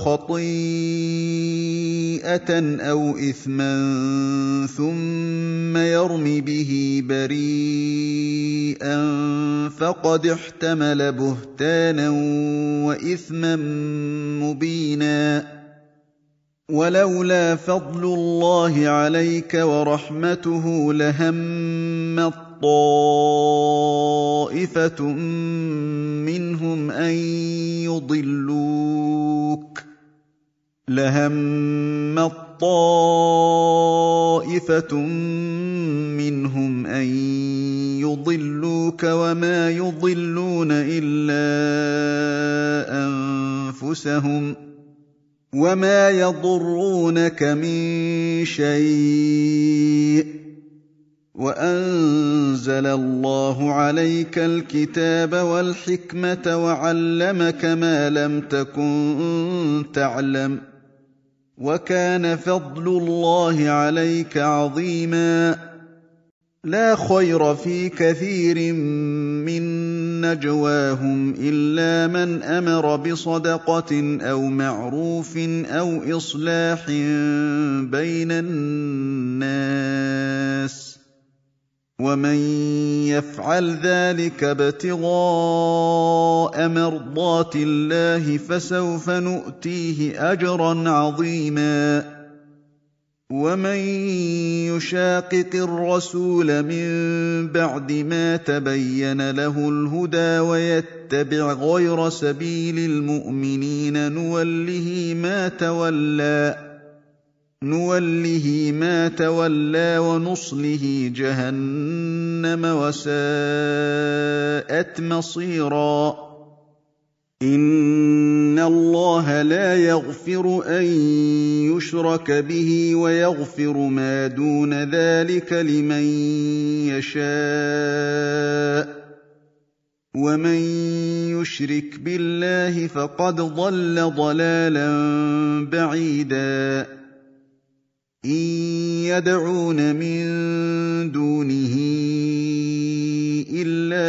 خَطِيئَةً أَوْ إِثْمًا ثُمَّ يَرْمِ بِهِ بَرِيئًا فَقَدِ احْتَمَلَ بُهْتَانًا وَإِثْمًا مُّبِينًا. وَلَوْلَا فَضْلُ اللَّهِ عَلَيْكَ وَرَحْمَتُهُ لَهَمَّت طَّائِفَةٌ مِّنْهُمْ أَن يُضِلُّوكَ وَمَا يُضِلُّونَ إِلَّا أَنفُسَهُمْ ۖ وما يضرونك من شيء وأنزل الله عليك الكتاب والحكمة وعلمك ما لم تكن تعلم وكان فضل الله عليك عظيما لا خير في كثير من نجواهم إلا من أمر بصدقة أو معروف أو إصلاح بين الناس ومن يفعل ذلك ابتغاء مرضات الله فسوف نؤتيه أجرا عظيما ومن يشاقق الرسول من بعد ما تبين له الهدى ويتبع غير سبيل المؤمنين نوله ما تولى ونصله جهنم وساءت مصيرا إن الله لا يغفر أن يشرك به ويغفر ما دون ذلك لمن يشاء ومن يشرك بالله فقد ضل ضلالا بعيدا إن يدعون من دونه إلا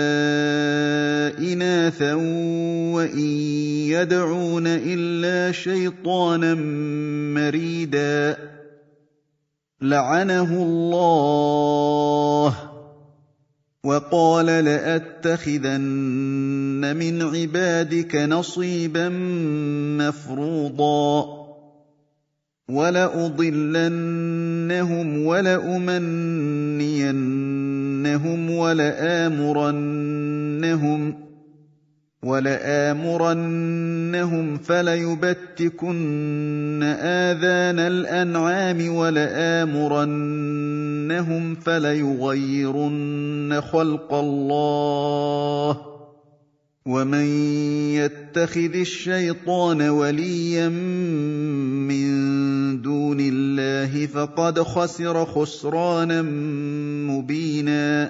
إناثا وإن يدعون إلا شيطانا مريدا لعنه الله وقال لأتخذن من عبادك نصيبا مفروضا ولأضلنهم ولأمنينهم ولآمرنهم فليبتكن آذان الأنعام ولآمرنهم فليغيرن خلق الله ومن يتخذ الشيطان وليا من دون الله فقد خسر خسرانا مبينا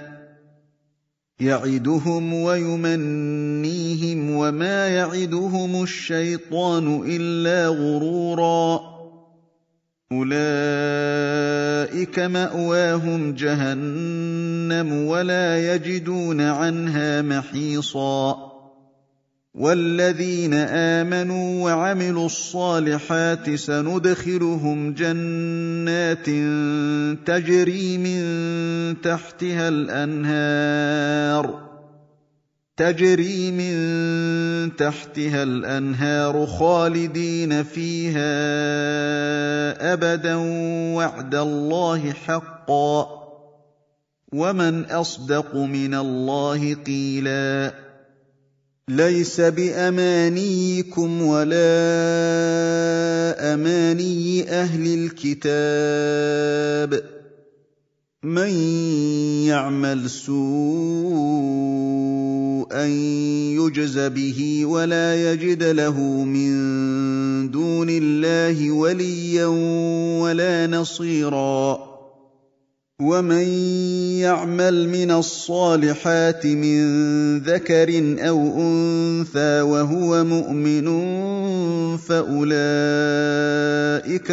يعدهم ويمنيهم وما يعدهم الشيطان إلا غرورا أولئك مأواهم جهنم ولا يجدون عنها محيصا والذين آمنوا وعملوا الصالحات سندخلهم جنات تجري من تحتها الأنهار خالدين فيها أبدا وعد الله حقا ومن أصدق من الله قيلا ليس بأمانيكم ولا أماني أهل الكتاب من يعمل سوءا يجز به ولا يجد له من دون الله وليا ولا نصيرا ومن يعمل من الصالحات من ذكر أو أنثى وهو مؤمن فأولئك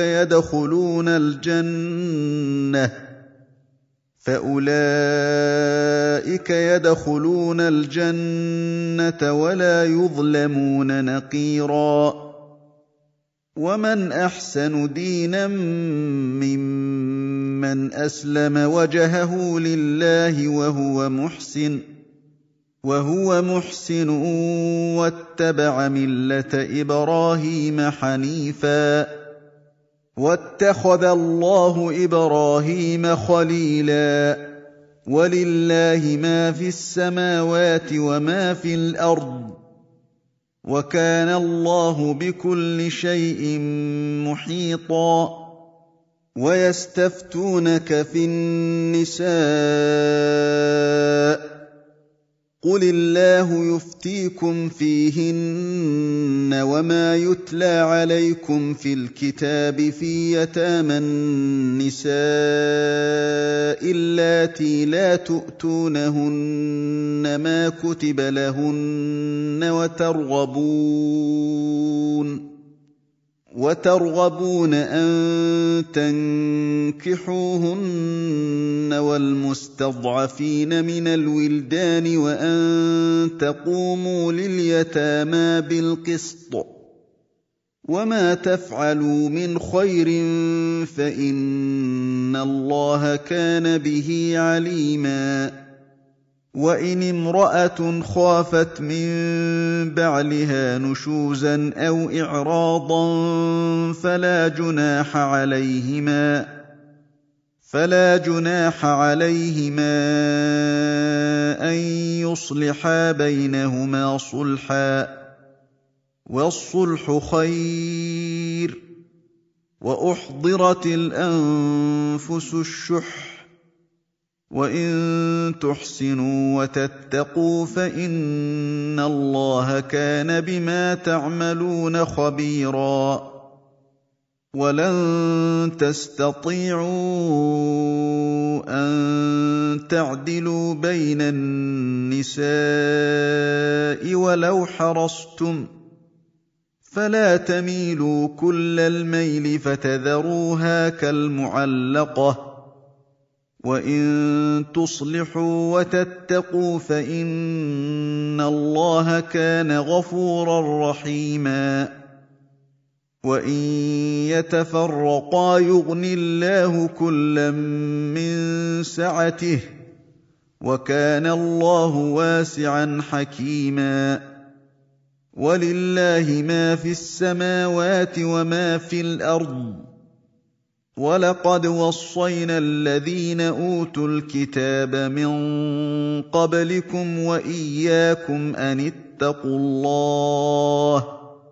يدخلون الجنة ولا يظلمون نقيرا ومن أحسن دينا ممن أسلم وجهه لله وهو محسن واتبع ملة إبراهيم حنيفا واتخذ الله إبراهيم خليلا ولله ما في السماوات وما في الأرض وكان الله بكل شيء محيطا ويستفتونك في النساء قُلِ اللَّهُ يُفْتِيكُمْ فِيهِنَّ وَمَا يُتْلَىٰ عَلَيْكُمْ فِي الْكِتَابِ فِي يَتَامَى النِّسَاءِ اللَّاتِي لَا تُؤْتُونَهُنَّ مَا كُتِبَ لَهُنَّ وترغبون أن تنكحوهن والمستضعفين من الولدان وأن تقوموا لليتامى بالقسط وما تفعلوا من خير فإن الله كان به عليما وإن امرأة خافت من بعلها نشوزا أو إعراضا فلا جناح عليهما أن يصلحا بينهما صلحا والصلح خير وأحضرت الأنفس الشح وإن تحسنوا وتتقوا فإن الله كان بما تعملون خبيرا ولن تستطيعوا أن تعدلوا بين النساء ولو حرصتم فلا تميلوا كل الميل فتذروها كالمعلقة وإن تصلحوا وتتقوا فإن الله كان غفورا رحيما وإن يتفرقا يغن الله كلا من سعته وكان الله واسعا حكيما ولله ما في السماوات وما في الأرض وَلَقَدْ وَصَّيْنَا الَّذِينَ أُوتُوا الْكِتَابَ مِن قَبْلِكُمْ وَإِيَّاكُمْ أَنِ اتَّقُوا اللَّهَ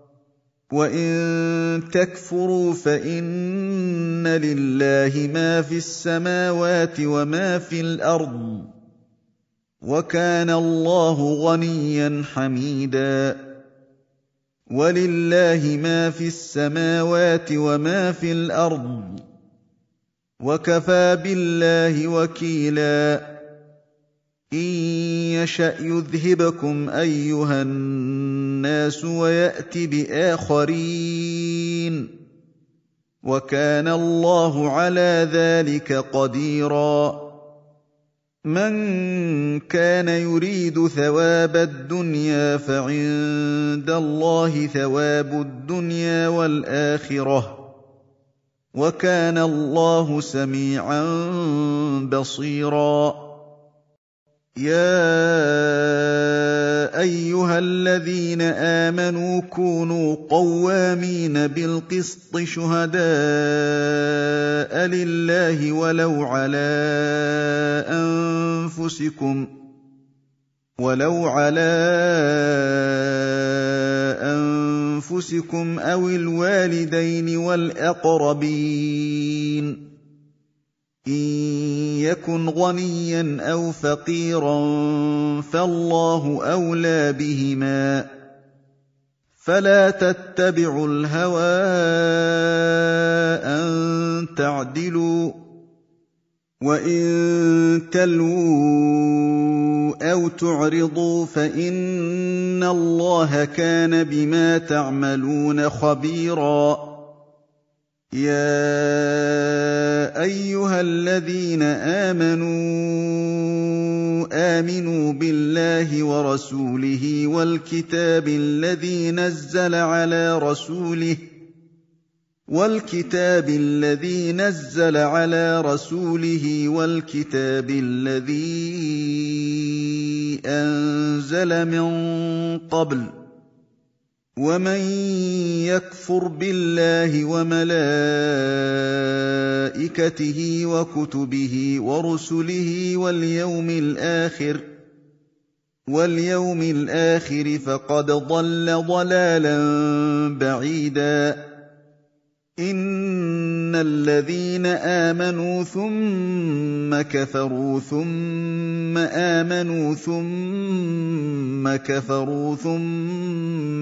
وَإِن تَكْفُرُوا فَإِنَّ لِلَّهِ مَا فِي السَّمَاوَاتِ وَمَا في الْأَرْضِ وَكَانَ اللَّهُ غَنِيًّا حَمِيدًا وَلِلَّهِ مَا فِي السَّمَاوَاتِ وَمَا في الْأَرْضِ وَكَفَىٰ بِاللَّهِ وَكِيلًا إِن يَشَأْ يُذْهِبْكُمْ أَيُّهَا النَّاسُ وَيَأْتِ بِآخَرِينَ وَكَانَ اللَّهُ عَلَىٰ ذَٰلِكَ قَدِيرًا مَنْ كَانَ يُرِيدُ ثَوَابَ الدُّنْيَا فَعِندَ اللَّهِ ثَوَابُ الدُّنْيَا وَالْآخِرَةِ وَكَانَ اللَّهُ سَمِيعًا بَصِيرًا يَا أَيُّهَا الَّذِينَ آمَنُوا كُونُوا قَوَّامِينَ بِالْقِسْطِ شُهَدَاءَ لِلَّهِ وَلَوْ عَلَىٰ أَنفُسِكُمْ أَوِ الْوَالِدَيْنِ وَالْأَقْرَبِينَ إِن يَكُنْ غَنِيًّا أَوْ فَقِيرًا فَاللَّهُ أَوْلَىٰ بِهِمَا فَلَا تَتَّبِعُوا الْهَوَىٰ أَن تَعْدِلُوا وَإِن تَلْوُوا أَوْ تُعْرِضُوا فَإِنَّ اللَّهَ كَانَ بِمَا تَعْمَلُونَ خَبِيرًا يَا أَيُّهَا الَّذِينَ آمِنُوا بِاللَّهِ وَرَسُولِهِ والكتاب الذي نزل على رسوله والكتاب الذي أنزل من قبل ومن يكفر بالله وملائكته وكتبه ورسله واليوم الآخر فقد ضل ضلالا بعيدا إِنَّ الَّذِينَ آمَنُوا ثُمَّ كَفَرُوا ثُمَّ آمَنُوا ثُمَّ كَفَرُوا ثُمَّ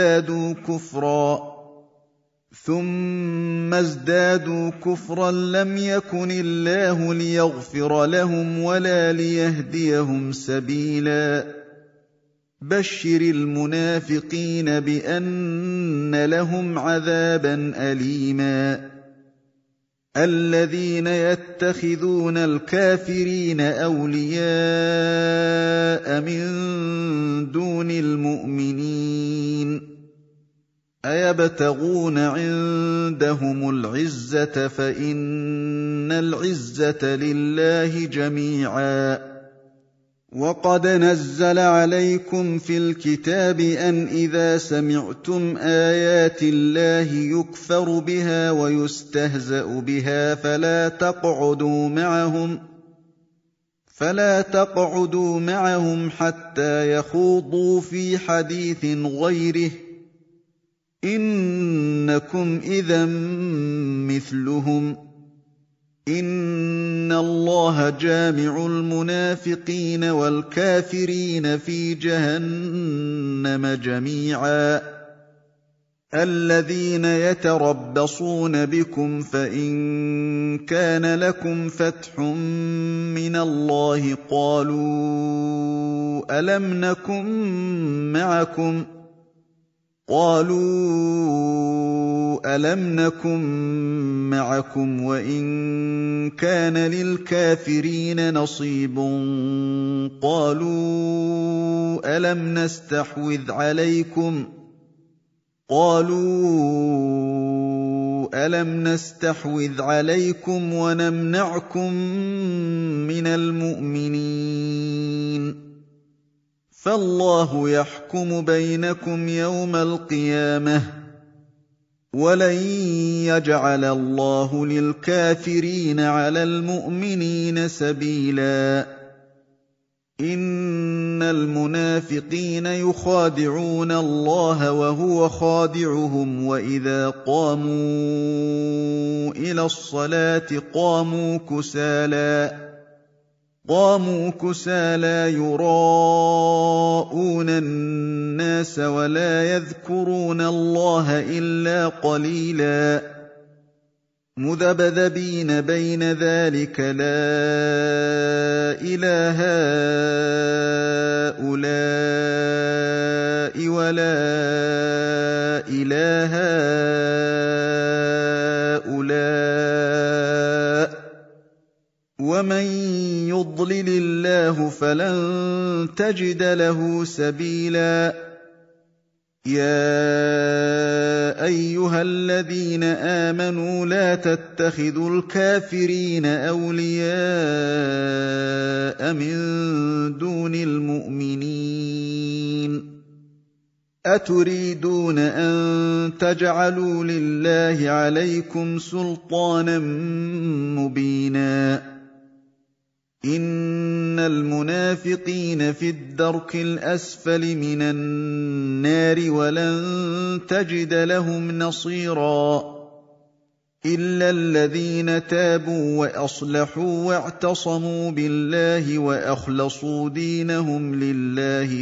ازْدَادُوا كُفْرًا لَّمْ يَكُنِ اللَّهُ لِيَغْفِرَ لَهُمْ وَلَا لِيَهْدِيَهُمْ سَبِيلًا بَشِّرِ الْمُنَافِقِينَ بِأَنَّ لَهُمْ عَذَابًا أَلِيمًا الَّذِينَ يَتَّخِذُونَ الْكَافِرِينَ أَوْلِيَاءَ مِن دُونِ الْمُؤْمِنِينَ أَيَبْتَغُونَ عِندَهُمُ الْعِزَّةَ فَإِنَّ الْعِزَّةَ لِلَّهِ جَمِيعًا وَقَدْ نَزَّلَ عَلَيْكُمْ فِي الْكِتَابِ أَنْ إِذَا سَمِعْتُمْ آيَاتِ اللَّهِ يُكْفَرُ بِهَا وَيُسْتَهْزَأُ بِهَا فَلَا تَقْعُدُوا مَعَهُمْ حَتَّىٰ يَخُوضُوا فِي حَدِيثٍ غَيْرِهِ ۚ إِنَّكُمْ إِذًا مِّثْلُهُمْ ۗ إِنَّ اللَّهَ جَامِعُ الْمُنَافِقِينَ وَالْكَافِرِينَ فِي جَهَنَّمَ جَمِيعًا الَّذِينَ يَتَرَبَّصُونَ بِكُمْ فَإِن كَانَ لَكُمْ فَتْحٌ مِّنَ اللَّهِ قَالُوا أَلَمْ نَكُن مَّعَكُمْ وَإِن كَانَ لِلْكَافِرِينَ نَصِيبٌ قَالُوا أَلَمْ نَسْتَحْوِذْ عَلَيْكُمْ وَنَمْنَعْكُم مِّنَ الْمُؤْمِنِينَ فَاللَّهُ يَحْكُمُ بَيْنَكُمْ يَوْمَ الْقِيَامَةِ ۖ وَلَن يَجْعَلَ اللَّهُ لِلْكَافِرِينَ عَلَى الْمُؤْمِنِينَ سَبِيلًا إِنَّ الْمُنَافِقِينَ يُخَادِعُونَ اللَّهَ وَهُوَ خَادِعُهُمْ وَإِذَا قَامُوا إِلَى الصَّلَاةِ قَامُوا كُسَالَىٰ يُرَاءُونَ النَّاسَ وَلَا يَذْكُرُونَ اللَّهَ إِلَّا قَلِيلًا مُّذَبْذَبِينَ بَيْنَ ذَٰلِكَ لَا إِلَىٰ هَٰؤُلَاءِ وَلَا إِلَىٰ هَٰؤُلَاءِ ۚ وَمَن يُضْلِلِ اللَّهُ فَلَن تَجِدَ لَهُ سَبِيلًا يَا أَيُّهَا الَّذِينَ آمَنُوا لَا تَتَّخِذُوا الْكَافِرِينَ أَوْلِيَاءَ مِن دُونِ الْمُؤْمِنِينَ أَتُرِيدُونَ أَن تَجْعَلُوا لِلَّهِ عَلَيْكُمْ سُلْطَانًا مُّبِينًا إِنَّ الْمُنَافِقِينَ فِي الدَّرْكِ الْأَسْفَلِ مِنَ النَّارِ وَلَن تَجِدَ لَهُمْ نَصِيرًا إِلَّا الَّذِينَ تَابُوا وَأَصْلَحُوا وَاعْتَصَمُوا بِاللَّهِ وَأَخْلَصُوا دِينَهُمْ لِلَّهِ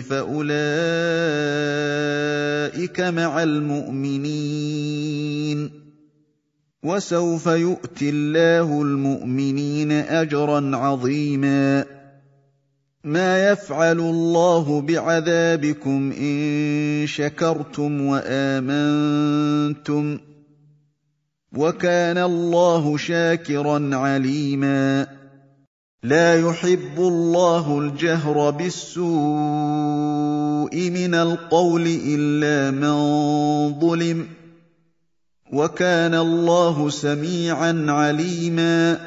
فَأُولَٰئِكَ مَعَ الْمُؤْمِنِينَ ۖ وَسَوْفَ يُؤْتِ اللَّهُ الْمُؤْمِنِينَ أَجْرًا عَظِيمًا مَا يَفْعَلُ اللَّهُ بِعَذَابِكُمْ إِن شَكَرْتُمْ وَآمَنتُمْ ۚ وَكَانَ اللَّهُ شَاكِرًا عَلِيمًا لَا يُحِبُّ اللَّهُ الْجَهْرَ بِالسُّوءِ مِنَ الْقَوْلِ إِلَّا مَن ظُلِمَ ۚ وَكَانَ اللَّهُ سَمِيعًا عَلِيمًا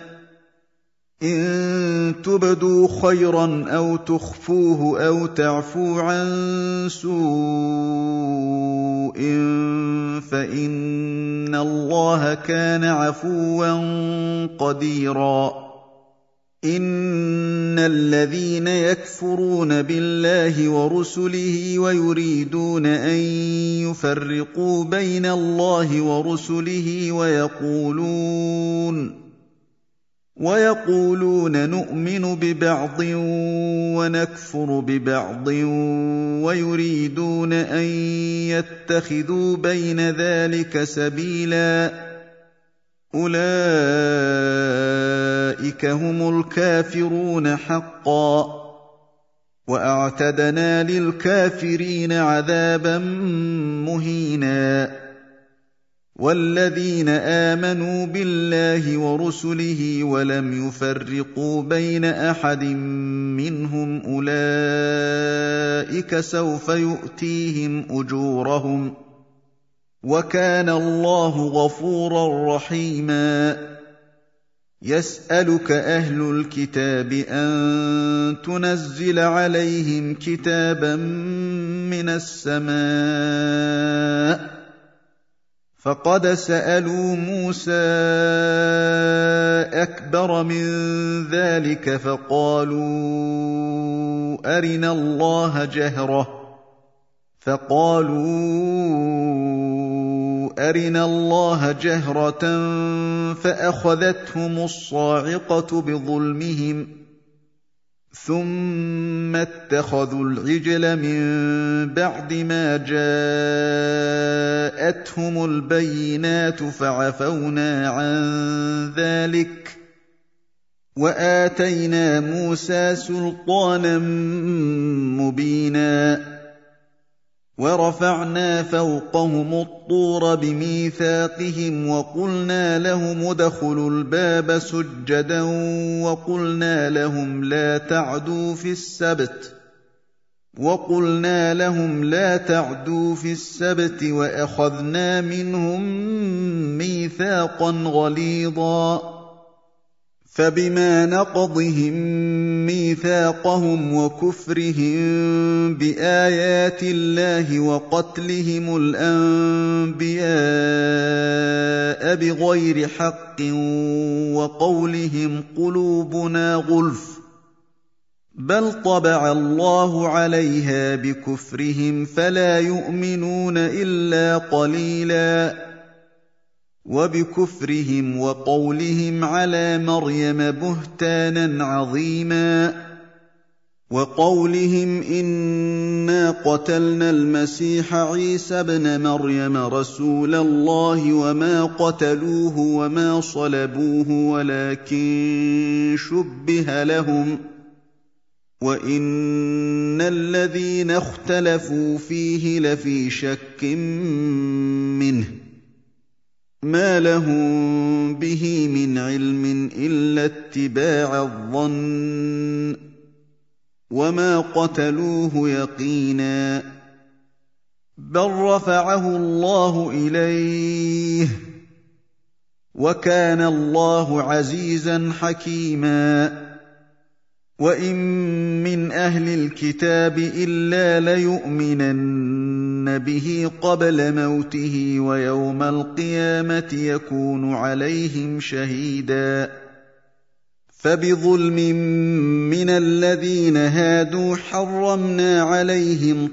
إِن تُبْدُوا خَيْرًا أَوْ تُخْفُوهُ أَوْ تَعْفُوا عَن سُوءٍ فَإِنَّ اللَّهَ كَانَ عَفُوًّا قَدِيرًا إِنَّ الَّذِينَ يَكْفُرُونَ بِاللَّهِ وَرُسُلِهِ وَيُرِيدُونَ أَن يُفَرِّقُوا بَيْنَ اللَّهِ وَرُسُلِهِ وَيَقُولُونَ نُؤْمِنُ بِبَعْضٍ وَنَكْفُرُ بِبَعْضٍ وَيُرِيدُونَ أَن يَتَّخِذُوا بَيْنَ ذَلِكَ سَبِيلًا أُولَٰئِكَ هُمُ الْكَافِرُونَ حَقًّا ۚ وَأَعْتَدْنَا لِلْكَافِرِينَ عَذَابًا مُّهِينًا. وَالَّذِينَ آمَنُوا بِاللَّهِ وَرُسُلِهِ وَلَمْ يُفَرِّقُوا بَيْنَ أَحَدٍ مِّنْهُمْ أُولَٰئِكَ سَوْفَ يُؤْتِيهِمْ أُجُورَهُمْ ۗ وَكَانَ اللَّهُ غَفُورًا رَّحِيمًا. يَسْأَلُكَ أَهْلُ الْكِتَابِ أَن تُنَزِّلَ عَلَيْهِمْ كِتَابًا مِّنَ السَّمَاءِ ۚ فَقَدْ سَأَلُوا مُوسَىٰ أَكْبَرَ مِن ذَٰلِكَ فَقَالُوا أَرِنَا اللَّهَ جَهْرَةً فَأَخَذَتْهُمُ الصَّاعِقَةُ بِظُلْمِهِمْ ثُمَّ اتَّخَذُوا الْعِجْلَ مِن بَعْدِ مَا جَاءَتْهُمُ الْبَيِّنَاتُ فَعَفَوْنَا عَن ذَٰلِكَ ۚ وَآتَيْنَا مُوسَىٰ سُلْطَانًا مُّبِينًا. وَرَفَعْنَا فَوْقَهُمُ الطُّورَ بِمِيثَاقِهِمْ وَقُلْنَا لَهُمُ ادْخُلُوا الْبَابَ سُجَّدًا وَقُلْنَا لَهُمْ لَا تَعْدُوا فِي السَّبْتِ وَأَخَذْنَا مِنْهُم مِّيثَاقًا غَلِيظًا. فَبِمَا نَقْضِهِم مِّيثَاقَهُمْ وَكُفْرِهِم بِآيَاتِ اللَّهِ وَقَتْلِهِمُ الْأَنبِيَاءَ بِغَيْرِ حَقٍّ وَقَوْلِهِمْ قُلُوبُنَا غُلْفٌ ۚ بَلْ طَبَعَ اللَّهُ عَلَيْهَا بِكُفْرِهِمْ فَلَا يُؤْمِنُونَ إِلَّا قَلِيلًا. وَبِكُفْرِهِمْ وَقَوْلِهِمْ عَلَىٰ مَرْيَمَ بُهْتَانًا عَظِيمًا، وَقَوْلِهِمْ إِنَّا قَتَلْنَا الْمَسِيحَ عِيسَى ابْنَ مَرْيَمَ رَسُولَ اللَّهِ وَمَا قَتَلُوهُ وَمَا صَلَبُوهُ وَلَٰكِن شُبِّهَ لَهُمْ ۚ وَإِنَّ الَّذِينَ اخْتَلَفُوا فِيهِ لَفِي شَكٍّ مِّنْهُ ۚ مَا لَهُم بِهِ مِنْ عِلْمٍ إِلَّا اتِّبَاعَ الظَّنِّ ۚ وَمَا قَتَلُوهُ يَقِينًا، بَل رَّفَعَهُ اللَّهُ إِلَيْهِ ۚ وَكَانَ اللَّهُ عَزِيزًا حَكِيمًا. وَإِن مِّنْ أَهْلِ الْكِتَابِ إِلَّا لَيُؤْمِنَنَّ بِهِ قَبْلَ مَوْتِهِ وَيَوْمَ الْقِيَامَةِ يَكُونُ عَلَيْهِمْ شَهِيدًا. فَبِظُلْمٍ مِّنَ الَّذِينَ هَادُوا حَرَّمْنَا عَلَيْهِمْ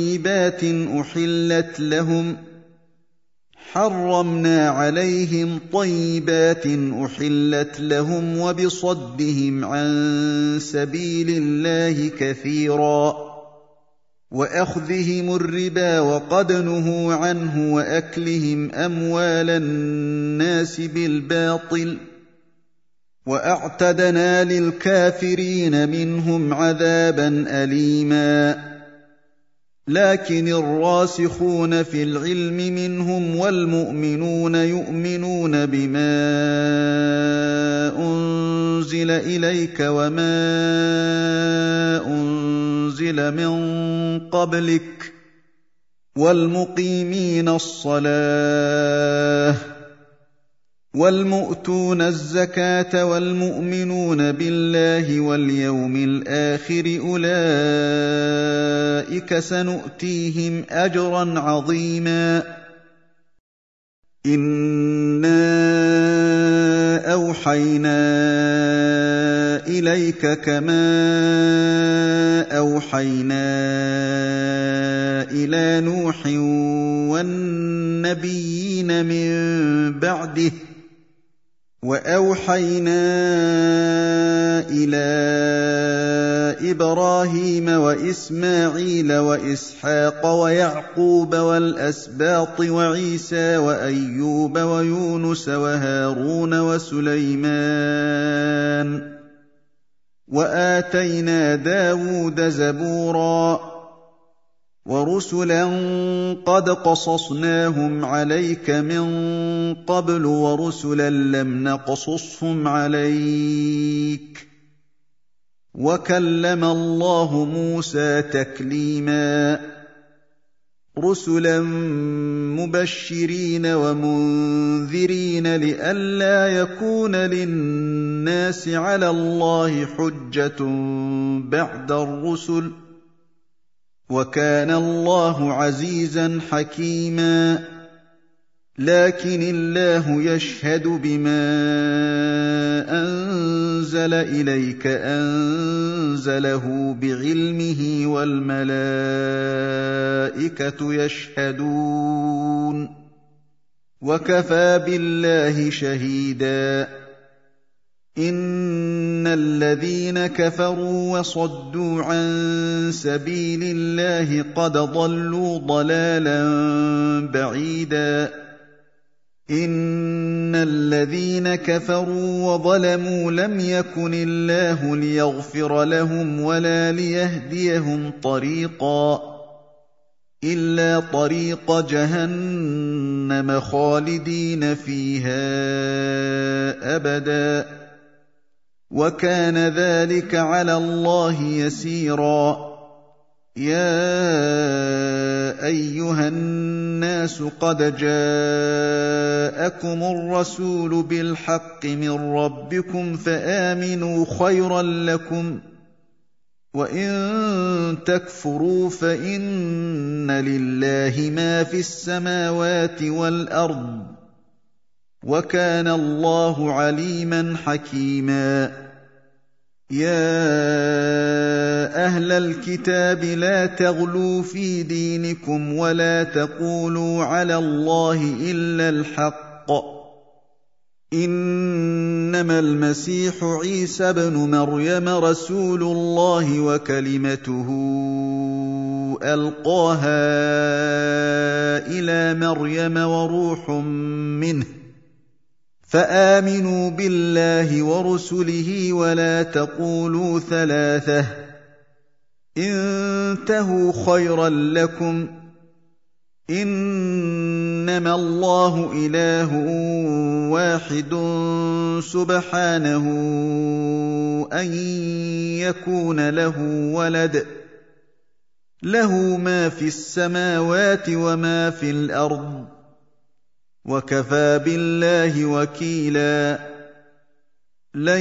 طَيِّبَاتٍ أُحِلَّتْ لَهُمْ وَبِصَدِّهِمْ عَن سَبِيلِ اللَّهِ كَثِيرًا، وَأَخْذِهِمُ الرِّبَا وَقَدْ نُهُوا عَنْهُ وَأَكْلِهِمْ أَمْوَالَ النَّاسِ بِالْبَاطِلِ ۚ وَأَعْتَدْنَا لِلْكَافِرِينَ مِنْهُمْ عَذَابًا أَلِيمًا. لَّكِنِ الرَّاسِخُونَ فِي الْعِلْمِ مِنْهُمْ وَالْمُؤْمِنُونَ يُؤْمِنُونَ بِمَا أُنزِلَ إِلَيْكَ وَمَا أُنزِلَ مِن قَبْلِكَ وَالْمُقِيمِينَ الصَّلَاةَ وَالْمُؤْتُونَ الزَّكَاةَ وَالْمُؤْمِنُونَ بِاللَّهِ وَالْيَوْمِ الْآخِرِ أُولَٰئِكَ سَنُؤْتِيهِمْ أَجْرًا عَظِيمًا. إِنَّا أَوْحَيْنَا إليك كما أوحينا إلى نوح والنبيين من بعده وأوحينا إلى إبراهيم وإسماعيل وإسحاق ويعقوب والأسباط وعيسى وأيوب ويونس وهارون وسليمان وآتينا داود زبورا ورسلا قد قصصناهم عليك من قبل ورسلا لم نقصصهم عليك وكلم الله موسى تكليما رسلا مبشرين ومنذرين لئلا يكون للناس على الله حجة بعد الرسل وكان الله عزيزا حكيما لكن الله يشهد بما أنزل إليك أنزله بعلمه والملائكة يشهدون وكفى بالله شهيدا إن الذين كفروا وصدوا عن سبيل الله قد ضلوا ضلالا بعيدا إن الذين كفروا وظلموا لم يكن الله ليغفر لهم ولا ليهديهم طريقا إلا طريق جهنم خالدين فيها أبدا وكان ذلك على الله يسيرا يا أيها الناس قد جاءكم الرسول بالحق من ربكم فآمنوا خيرا لكم وإن تكفروا فإن لله ما في السماوات والأرض وكان الله عليما حكيما يا أهل الكتاب لا تغلوا في دينكم ولا تقولوا على الله إلا الحق إنما المسيح عيسى ابن مريم رسول الله وكلمته ألقاها إلى مريم وروح منه فآمنوا بالله ورسله ولا تقولوا ثلاثة انتهوا خيرا لكم إنما الله إله واحد سبحانه أن يكون له ولد له ما في السماوات وما في الأرض وكفى بالله وكيلا لن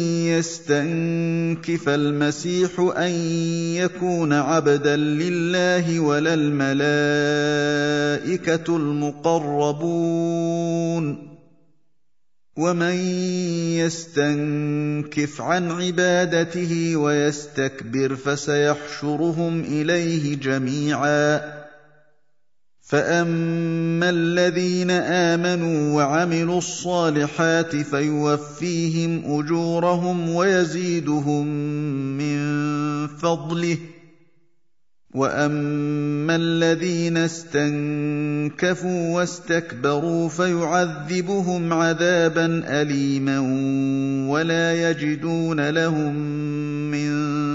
يستنكف المسيح أن يكون عبدا لله ولا الملائكة المقربون ومن يستنكف عن عبادته ويستكبر فسيحشرهم إليه جميعا فأما الذين آمنوا وعملوا الصالحات فيوفيهم أجورهم ويزيدهم من فضله وأما الذين استنكفوا واستكبروا فيعذبهم عذابا أليما ولا يجدون لهم من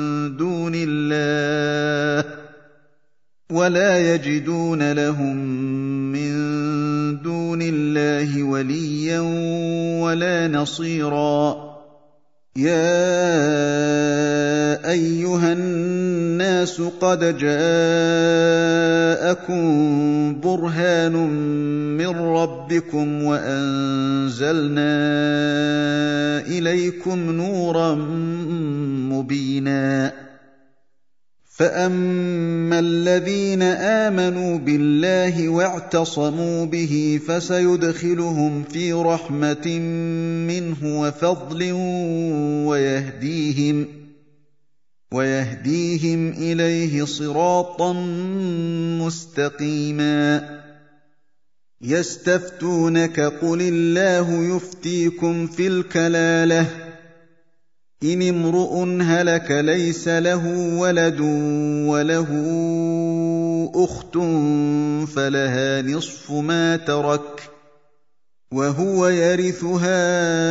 دون الله وليا ولا نصيرا يا أيها الناس قد جاءكم برهان من ربكم وأنزلنا إليكم نورا مبينا فَأَمَّا الَّذِينَ آمَنُوا بِاللَّهِ وَاعْتَصَمُوا بِهِ فَسَيُدْخِلُهُمْ فِي رَحْمَةٍ مِّنْهُ وَفَضْلٍ وَيَهْدِيهِمْ إِلَيْهِ صِرَاطًا مُّسْتَقِيمًا يَسْتَفْتُونَكَ قُلِ اللَّهُ يُفْتِيكُمْ فِي الْكَلَالَةِ إِنِ امْرُؤٌ هَلَكَ لَيْسَ لَهُ وَلَدٌ وَلَهُ أُخْتٌ فَلَهَا نِصْفُ مَا تَرَكَ وَهُوَ يَرِثُهَا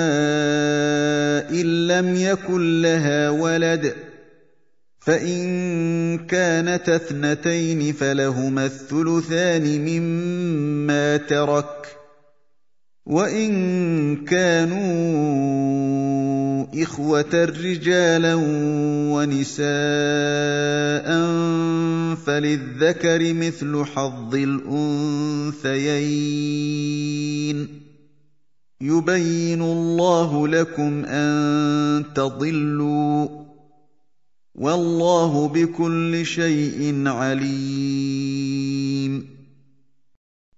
إِن لَّمْ يَكُن لَّهَا وَلَدٌ فَإِن كَانَتَا اثْنَتَيْنِ فَلَهُمَا الثُّلُثَانِ مِمَّا تَرَكَ وَإِن كَانُوا إِخْوَةً رِّجَالًا وَنِسَاءً فَلِلذَّكَرِ مِثْلُ حَظِّ الْأُنثَيَيْنِ ۗ يُبَيِّنُ اللَّهُ لَكُمْ أَن تَضِلُّوا ۗ وَاللَّهُ بِكُلِّ شَيْءٍ عَلِيمٌ